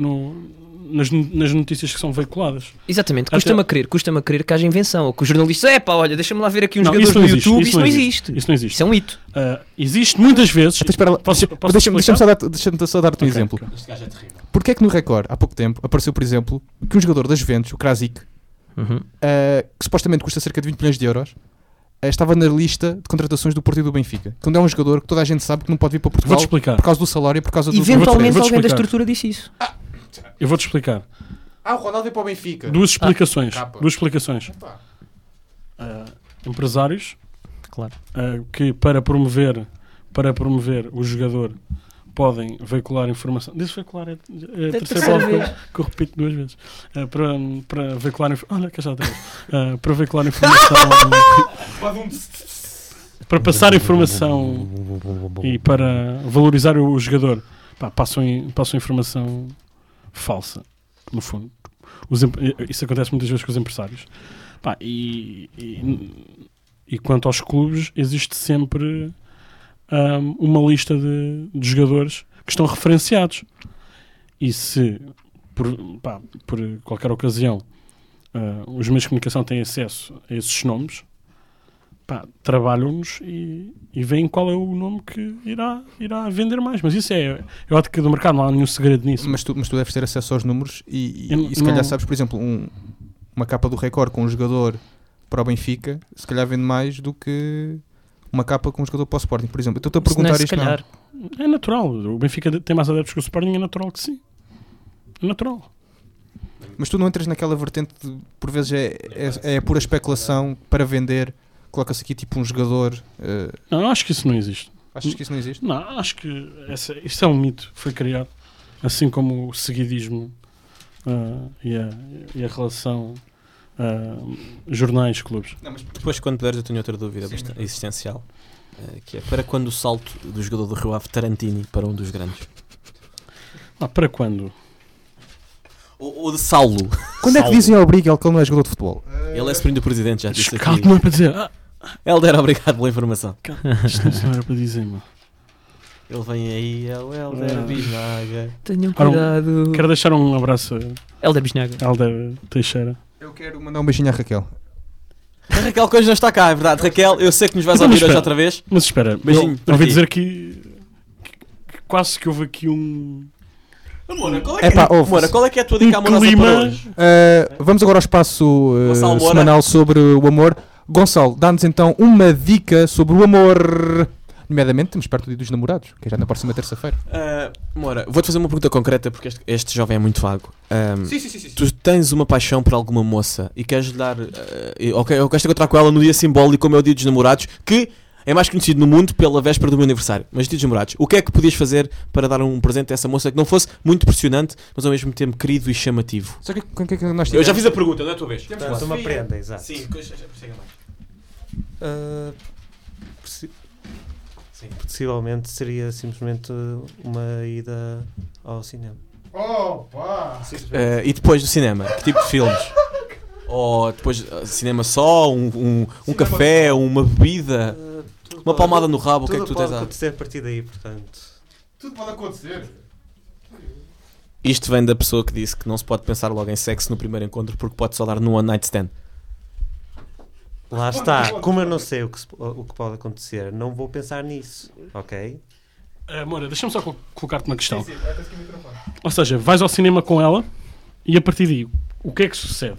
D: no, nas, nas notícias que são veiculadas.
E: Exatamente,
D: Até-
E: custa-me a crer, custa-me a crer que haja invenção, ou que os jornalistas, é pá, olha, deixa-me lá ver aqui uns
D: Não,
E: jogadores
D: isso não
E: no
D: existe,
E: YouTube,
D: isso
E: isso não
D: não
E: existe.
D: Isso não existe.
E: Isso é um mito.
D: Uh, existe muitas vezes.
A: Até espera lá,
D: Posso,
A: deixa-
D: posso
A: deixa-me deixa-me só,
D: explicar?
A: dar, deixa-me só dar-te um
D: Ok,
A: exemplo.
D: ok.
C: Este gajo é terrível.
A: Porquê é que no Record, há pouco tempo, apareceu, por exemplo, que um jogador das Juventus, o Krasic,
E: Uhum.
A: uh, que supostamente custa cerca de vinte milhões de euros, uh, estava na lista de contratações do Porto e do Benfica. Quando é um jogador que toda a gente sabe que não pode vir para Portugal
D: Vou-te explicar.
A: por causa do salário e por causa do...
E: Eventualmente
D: vou-te
E: alguém da
D: explicar.
E: estrutura disse isso.
D: Eu vou-te explicar.
A: Ah, o Ronaldo veio para o Benfica.
D: Duas explicações.
A: capa.
D: Duas explicações. Uh, empresários
E: Claro.
D: uh, que para promover, para promover o jogador podem veicular informação. Disse veicular é, é a terceira
E: terceira
D: palavra
E: vez.
D: que eu repito duas vezes. Uh, para, para veicular inf- olha, que já outra vez. Uh, para veicular informação para passar informação e para valorizar o jogador, pá, passam, in- passam informação falsa, no fundo. Os em- isso acontece muitas vezes com os empresários. Pá, e, e, e quanto aos clubes, existe sempre hum, uma lista de, de jogadores que estão referenciados. E se, por, pá, por qualquer ocasião, uh, os meios de comunicação têm acesso a esses nomes, pá, trabalham-nos e, e veem qual é o nome que irá, irá vender mais. Mas isso é, é ótica do mercado, não há nenhum segredo nisso.
A: Mas tu, mas tu deves ter acesso aos números e, e,
D: Eu
A: e se calhar
D: não-
A: sabes, por exemplo, um- uma capa do Record com um jogador para o Benfica, se calhar vende mais do que uma capa com um jogador para o Sporting, por exemplo. Estou-te a
E: Se não é,
A: perguntar
E: se
A: isto. não.
E: calhar.
D: É natural. O Benfica tem mais adeptos que o Sporting, é natural que sim. É natural.
A: Mas tu não entras naquela vertente de, por vezes, é, é, é pura especulação para vender. Coloca-se aqui tipo um jogador. eh,
D: Não, acho que isso não existe.
A: achas que isso não existe?
D: Não, acho que essa, isso é um mito. Foi criado. Assim como o seguidismo ah, e, a, e a relação ah, jornais-clubes.
C: Depois, quando puderes, eu tenho outra dúvida
A: Sim,
C: bastante
A: mas-
C: existencial, eh, que é para quando o salto do jogador do Rio Ave, Tarantini, para um dos grandes?
D: Ah, para quando?
C: Ou, ou de Saulo.
A: Quando é que
C: Saulo.
A: dizem ao Brighel que ele não é jogador de futebol?
C: Ele é sobrinho do presidente, já disse
D: Calma,
C: aqui.
D: não é para dizer. Ah,
C: Helder, obrigado pela informação.
D: calma, isto não era para dizer, mano.
C: Ele vem aí, é o Helder
D: Ah.
C: Bisnaga.
E: Tenham
D: Ora, um-
E: cuidado.
D: Quero deixar um abraço a
E: Helder Bisnaga.
D: Alder Teixeira.
A: Eu quero mandar um beijinho à Raquel.
C: A Raquel Coelho não está cá, é verdade. Raquel, eu sei que nos vais
D: Então, mas
C: ouvir hoje
D: espera.
C: outra vez.
D: Mas espera,
C: Beijinho
D: eu
C: para
D: ouvi
C: ti.
D: dizer que, que- que quase que houve aqui um.
C: Amora, qual é,
A: Epá,
C: que,
A: ouve-se.
C: Amora, qual é que é a tua dica
D: Um
C: amorosa
D: clima-
C: para hoje?
A: Uh, vamos agora ao espaço uh,
C: Gonçalo Moura.
A: semanal sobre o amor. Gonçalo, dá-nos então uma dica sobre o amor. Nomeadamente, estamos perto do dia dos namorados, que é já na próxima terça-feira.
C: Uh, Amora, vou-te fazer uma pergunta concreta porque este, este jovem é muito vago. Um,
A: sim, sim, sim.
C: Tu tens uma paixão por alguma moça e queres lhe dar. Uh, ok, eu quero encontrar com ela no dia simbólico, como é o dia dos namorados, que é mais conhecido no mundo pela véspera do meu aniversário. Mas dia dos namorados, o que é que podias fazer para dar um presente a essa moça que não fosse muito impressionante, mas ao mesmo tempo querido e chamativo?
A: Só que com que é que nós
C: Eu
A: tivemos?
C: já fiz a pergunta, não é a tua vez?
G: Portanto, uma prenda, exato.
C: Sim, coisa- chega mais.
G: Ah, possi-
C: Sim.
G: possivelmente seria simplesmente uma ida ao cinema.
A: Opa!
C: Uh, e depois do cinema, que tipo de filmes? Ou depois uh, cinema só, um, um, um café, uma bebida,
G: Ah, tudo
C: uma
G: pode-
C: palmada no rabo, o que é que
G: tudo
C: tu tens
G: pode
C: a...
G: acontecer a partir daí, portanto.
A: Tudo pode acontecer.
C: Isto vem da pessoa que disse que não se pode pensar logo em sexo no primeiro encontro porque pode só dar no one night stand.
G: Lá está. Como eu não sei o que, se- o que pode acontecer, não vou pensar nisso, ok?
D: Amor, deixa-me só col- colocar-te uma questão. Ou seja, vais ao cinema com ela e a partir daí, o que é que sucede?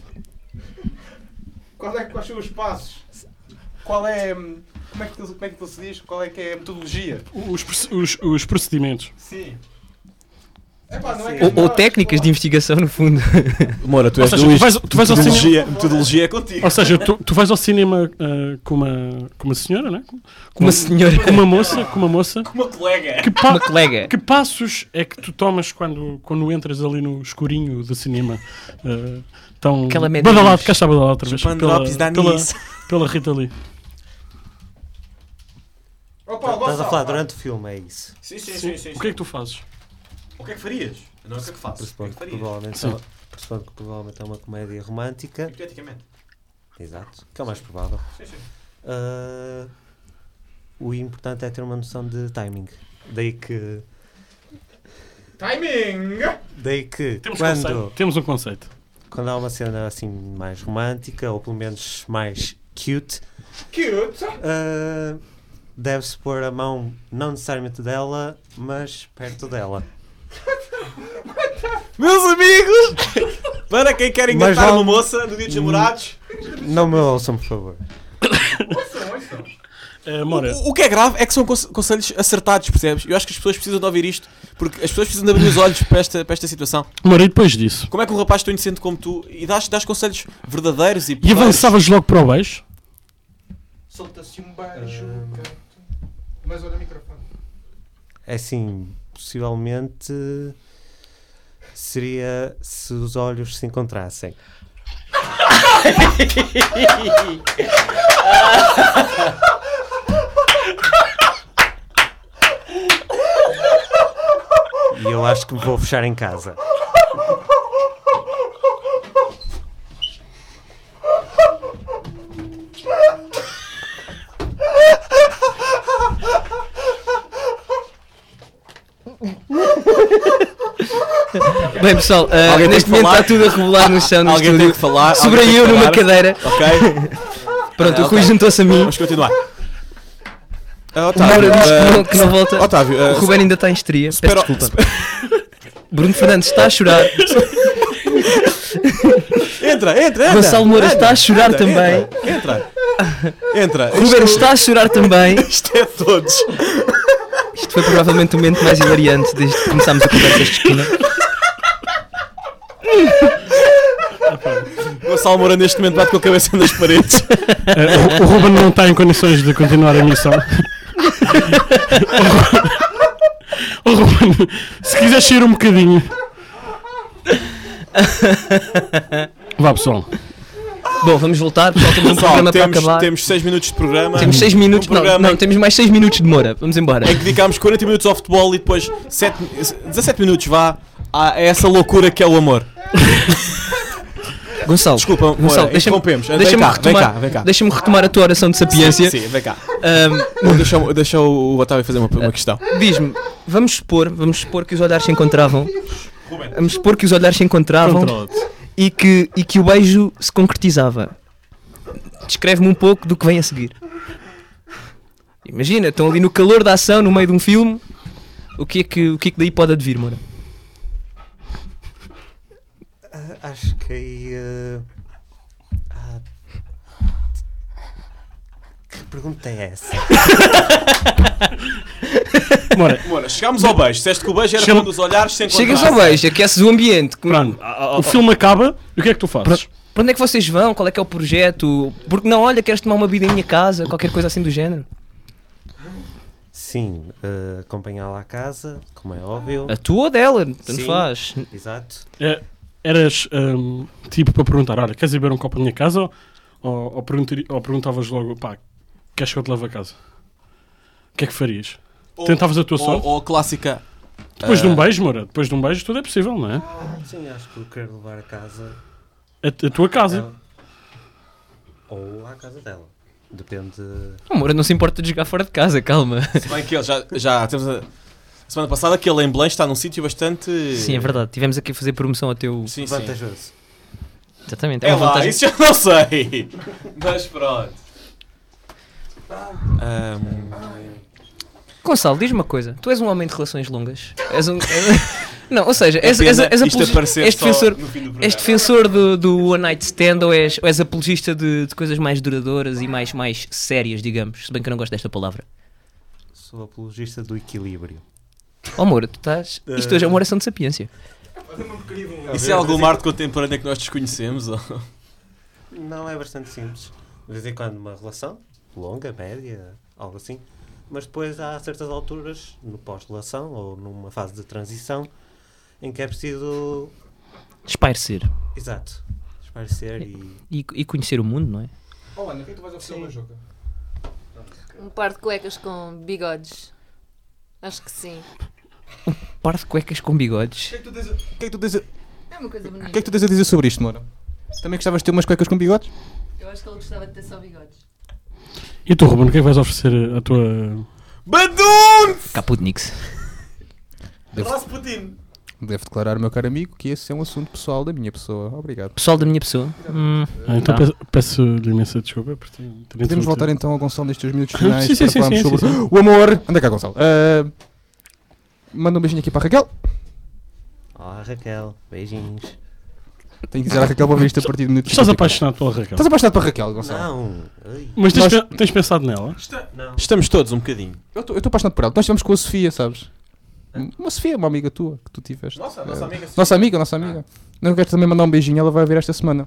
A: Qual é, quais são os passos? Qual é. Como é que, como é que se diz? Qual é que é a metodologia?
D: Os, proce- os, os procedimentos.
A: Sim. Epá, não é
E: Ou, ou técnicas de investigação, no fundo.
C: Mora, tu
D: Ou
C: és
D: seja,
C: do
D: tu
C: isto.
D: vais, tu vais ao cinema.
C: Metodologia, metodologia é contigo.
D: Ou seja, tu, tu vais ao cinema ah, com, uma, com uma senhora, né? Com,
E: Com uma senhora.
D: com uma moça, com uma moça.
C: Uma colega.
D: Que, pa-
E: Uma colega.
D: que passos é que tu tomas quando, quando entras ali no escurinho do cinema? Ah, tão
E: Aquela média
D: badalado,
E: luz.
D: cá está badalado outra vez.
C: Chupando
D: Pela,
C: drops da
D: pela,
C: Anis.
D: pela Rita Lee.
G: Estás a falar durante o filme, é isso.
C: Sim, sim,
D: Sim. O que é que tu fazes?
C: O que é que farias? Não é o que é que faço.
G: Pressupondo que, provavelmente,
D: Sim.
G: é, pressupondo que provavelmente é uma comédia romântica.
C: Hipoteticamente.
G: Exato. Que é o mais provável.
C: Sim, sim.
G: Ah, o importante é ter uma noção de timing. Daí que.
A: Timing!
G: Daí que
D: Temos,
G: quando,
D: conceito. Temos um conceito.
G: quando há uma cena assim mais romântica, ou pelo menos mais cute,
A: Cute.
G: uh, deve-se pôr a mão não necessariamente dela, mas perto dela.
C: Meus amigos! Para quem quer
G: Mas
C: engatar
G: vale-
C: uma moça no dia dos namorados,
G: Não me ouçam, por favor.
D: Uh, Mora,
C: o, o que é grave é que são conse- conselhos acertados, percebes? Eu acho que as pessoas precisam de ouvir isto, porque as pessoas precisam de abrir os olhos para esta, para esta situação.
D: Mora, e depois disso?
C: Como é que um rapaz tão inocente como tu e dás, dás conselhos verdadeiros e
D: E
C: porreiros?
D: avançavas logo para o beijo?
A: Solta-se um beijo. Mas olha o microfone.
G: É assim, possivelmente seria se os olhos se encontrassem. E eu acho que me vou fechar em casa.
E: Bem, pessoal, uh,
C: Alguém tem
E: neste
C: que
E: momento
C: falar?
E: está tudo a revelar no chão no
C: Alguém
E: estúdio.
C: tem que falar.
E: Sobrei
C: alguém tem
E: eu
C: que
E: numa
C: falar.
E: cadeira.
C: Ok?
E: Pronto,
C: Ah,
E: o Rui
C: ok.
E: juntou-se a mim.
C: Vamos continuar. Ah,
E: O
C: Otávio,
E: Mauro diz que
C: ah,
E: não, que não volta.
C: Otávio, ah,
E: O Ruben ainda está em histeria. Peço
C: espera-
E: desculpa. Bruno Fernandes está a chorar.
C: Entra, entra, entra.
E: Gonçalo Moura
C: Anda,
E: está a chorar
C: anda,
E: também.
C: Entra. Entra.
E: Ruben está a chorar também.
C: Isto é todos.
E: Isto foi provavelmente o momento mais hilariante desde que começámos a conversa de esquina.
C: Gonçalo Moura neste momento bate com a cabeça nas paredes.
D: Uh, o, o Ruben não está em condições de continuar a missão. O Ruben, se quiser sair um bocadinho. Vá, pessoal.
E: Bom, vamos voltar. Pessoal, temos um
C: Pessoal,
E: programa para
C: temos,
E: acabar.
C: temos seis minutos de programa.
E: Temos seis minutos.
C: Um
E: Não,
C: programa
E: não, temos mais seis minutos de demora. Vamos embora.
C: em que dedicámos quarenta minutos ao futebol e depois sete, dezassete minutos vá a essa loucura que é o amor.
E: Gonçalo,
C: Desculpa, Moura,
E: Gonçalo, deixa-me
C: interrompemos. Vem
E: deixa-me
C: cá, vem
E: retomar,
C: cá, vem cá.
E: deixa-me retomar a tua oração de sapiência.
C: Sim, sim, vem cá.
E: Ahm,
C: Deixa, deixa o Otávio fazer uma, uma questão.
E: Diz-me, vamos supor, vamos supor que os olhares se encontravam. Vamos supor que os olhares se encontravam
D: Controla-te.
E: e que, e que o beijo se concretizava. Descreve-me um pouco do que vem a seguir. Imagina, estão ali no calor da ação, no meio de um filme. O que é que, o que, é que daí pode advir, Moura?
G: Uh, acho que aí. Uh, ah, que pergunta é essa?
D: Mora,
C: Moura, chegámos ao beijo. Disseste que o beijo era
D: Chama-
C: quando os olhares se encontrassem.
E: Chegas ao beijo, aqueces o ambiente.
D: pronto. O filme acaba e o que é que tu fazes?
E: Para onde é que vocês vão? Qual é que é o projeto? Porque não, olha, queres tomar uma vida em minha casa? Qualquer coisa assim do género.
G: Sim, uh, acompanhá-la à casa, como é óbvio.
E: A tua ou dela? Tanto
G: Sim.
E: faz.
G: Exato.
D: É, eras hum, tipo para perguntar: olha, queres ir beber um copo na minha casa? Ou, ou, ou, perguntari- ou perguntavas logo: pá, queres que eu te leve a casa? O que é que farias?
C: Ou-
D: Tentavas a tua
C: ou,
D: sorte?
C: ou a clássica.
D: Depois de
C: ah,
D: um beijo, Moura, depois de um beijo tudo é possível, não é?
G: Sim, acho que eu quero levar a casa.
D: A, a tua casa.
G: Ela. Ou à casa dela. Depende.
E: O Moura não se importa de jogar fora de casa, calma.
C: Se bem que ele já, já temos a semana passada que ele em Belém está num sítio bastante.
E: Sim, é verdade. Tivemos aqui a fazer promoção ao teu...
C: Sim, sim.
G: Vantajoso.
E: Exatamente. É
C: É
E: uma
C: lá,
E: vantagem.
C: isso já não sei. Mas pronto. Ahm,
E: Gonçalo, diz-me uma coisa. Tu és um homem de relações longas. És um... és- Não, ou seja, és,
C: é
E: és,
C: pena
E: és,
C: isto
E: apologi-
C: aparecer
E: és
C: só
E: defensor...
C: no fim do programa.
E: És defensor do, do One Night Stand ou és, ou és apologista de, de coisas mais duradouras e mais, mais sérias, digamos? Se bem que eu não gosto desta palavra.
G: Sou apologista do equilíbrio.
E: Oh, Moura, tu estás... Isto hoje é uma oração de sapiência.
C: Isso é algum arte contemporâneo que nós desconhecemos? Ou...
G: Não, é bastante simples. De vez em quando uma relação, longa, média, algo assim. Mas depois há certas alturas, no pós-relação ou numa fase de transição, em que é preciso.
E: Espairecer.
G: Exato. Esparecer e.
E: E, e conhecer o mundo, não é?
A: Oh, Ana, o que é que tu vais oferecer uma joga?
H: Um par de cuecas com bigodes. Acho que sim.
E: Par de cuecas com bigodes.
A: O que é que tu tens a, o que é que tu tens a,
H: É uma coisa
A: o que é
H: bonita.
A: que tu tens a dizer sobre isto, Moura? Também gostavas de ter umas cuecas com bigodes?
H: Eu acho que ele gostava de ter só bigodes.
D: E tu, Ruben, o que é que vais oferecer à tua.
C: Badum!
E: Kaputniks.
C: Rasputin!
A: Devo declarar, meu caro amigo, que esse é um assunto pessoal da minha pessoa. Obrigado.
E: Pessoal da minha pessoa. Hum,
D: Ah, então
E: tá.
D: peço- peço-lhe imensa desculpa por ter- ter
A: Podemos
D: interrompido.
A: voltar então ao Gonçalo nestes dois minutos finais
D: Sim, sim,
A: para
D: sim,
A: falarmos
D: sim,
A: sobre
D: sim, sim.
A: o amor. Anda cá, Gonçalo. Ah, manda um beijinho aqui para a Raquel.
G: Olá, Raquel. Beijinhos.
A: Tenho que dizer à Raquel para ver isto a partir do minuto
D: Estás
A: cinquenta e quatro.
D: apaixonado pela Raquel?
A: Estás apaixonado por Raquel, Gonçalo?
G: Não. Ai.
D: Mas tens,
A: Nós-
D: pe- tens pensado nela?
G: Não.
C: Estamos todos um bocadinho.
A: Eu estou apaixonado por ela. Nós estivemos com a Sofia, sabes? Uma Sofia, uma amiga tua que tu tiveste.
C: Nossa,
A: Eh,
C: nossa amiga.
A: Nossa amiga, nossa amiga. Não quero também mandar um beijinho, ela vai ver esta semana.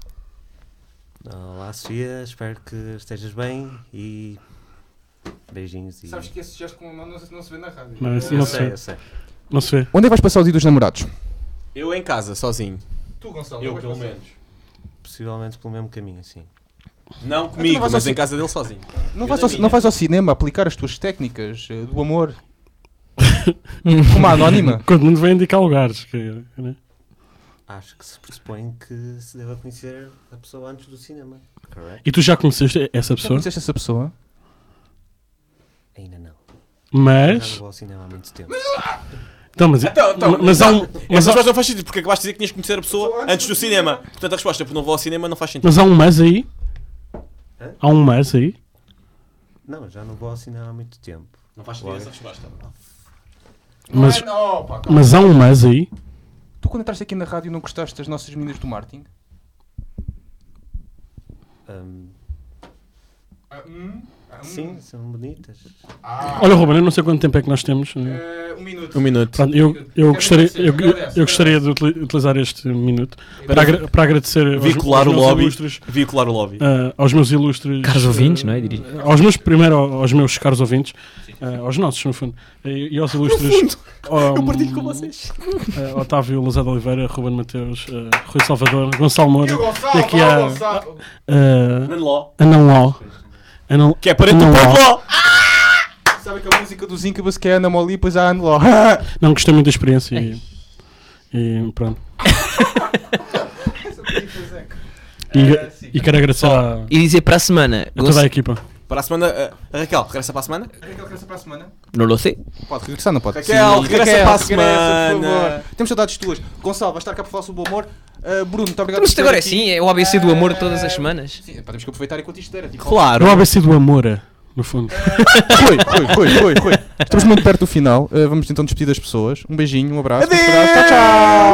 G: Olá, Sofia. Espero que estejas bem e beijinhos. E...
A: que esse gesto com a mão não se vê na rádio.
D: Não, isso
G: Eu
D: não se
G: sei,
D: vê.
G: eu sei.
D: Não se vê.
A: Onde é que vais passar o dia dos namorados?
C: Eu em casa, sozinho.
A: Tu, Gonçalo.
C: Eu, pelo menos.
G: Possivelmente pelo mesmo caminho, sim.
C: Não
A: não
C: comigo,
A: vais
C: mas
A: ao
C: em
A: ci-
C: casa dele sozinho.
A: Não
C: Eu
A: vais,
C: na
A: ao,
C: minha.
A: não vais ao cinema aplicar as tuas técnicas eh, do amor? Como a anónima?
D: Quando não vem indicar lugares. Que, né?
G: Acho que se pressupõe que se deva conhecer a pessoa antes do cinema. Correto?
D: E tu já conheceste essa
A: Já
D: pessoa?
A: conheceste essa pessoa?
G: Ainda não. Já
D: Mas.
G: não vou ao cinema há muito tempo.
D: Então, mas,
C: Então, então,
D: mas há um.
C: Mas
D: Mas
C: a
D: há,
C: resposta não faz sentido, porque acabaste de dizer que tinhas que conhecer a pessoa antes do cinema. Portanto, a resposta por não vou ao cinema não faz sentido.
D: mas há um mas aí?
G: Hã?
D: Há um mas aí?
G: Não, já não vou ao cinema há muito tempo.
C: Não faz sentido essa resposta.
D: Mas,
A: Não, pá, calma.
D: mas há um mas aí?
A: Tu quando entraste aqui na rádio não gostaste das nossas meninas do marketing?
G: Ahm,
A: hum,
G: sim, são bonitas.
D: Olha, Ruben, eu não sei quanto tempo é que nós temos. né?
A: um minuto.
C: Um minuto.
D: Pronto, eu, eu, gostaria,
A: agradecer,
D: eu,
A: agradece,
D: eu gostaria de utili- utilizar este minuto para, agra- para agradecer aos,
C: Veicular
D: aos
C: o
D: meus
C: lobby.
D: ilustres,
C: Veicular o lobby.
D: ah, aos meus ilustres
E: Caros
D: ah,
E: ouvintes, não é? Diria.
D: aos meus, primeiro aos meus caros ouvintes, ah, aos nossos no fundo, e, e aos ilustres ao-
C: Eu partilho com vocês.
D: ah, Otávio Lazado Oliveira, Ruben Mateus, ah, Rui Salvador, Gonçalo Moura e aqui há ah,
C: Nanló.
D: Anão Lau. Anão-
C: Que é parente do
D: Não
C: Pedro
D: há.
C: Ló.
A: Sabe que a música dos Incubus que é Ana Moli, depois há Ana Ló.
D: Não gostei muito da experiência e, e pronto. E, e quero agradecer a,
E: E dizer para a semana.
D: a toda a equipa.
C: Para a semana, uh, a Raquel, regressa para a semana?
A: Regressa para a semana?
E: Não lo sei.
A: Pode regressar, não pode?
C: Raquel,
A: Sim,
C: regressa para a
A: regressa, por
C: semana.
A: favor. Temos saudades tuas. Gonçalo, vais estar cá para falar sobre o amor. Uh, Bruno, muito obrigado
E: Mas isto
A: por
E: agora é
A: estares
E: assim,
A: aqui.
E: é o A B C do amor todas as semanas.
A: Sim, pá, temos que aproveitar enquanto isto era. Tipo,
C: Claro.
D: É o A B C do Amor, no fundo.
A: Foi, foi, foi, foi, foi. Estamos muito perto do final. Uh, vamos então despedir das pessoas. Um beijinho, um abraço. Um abraço. Tchau, tchau.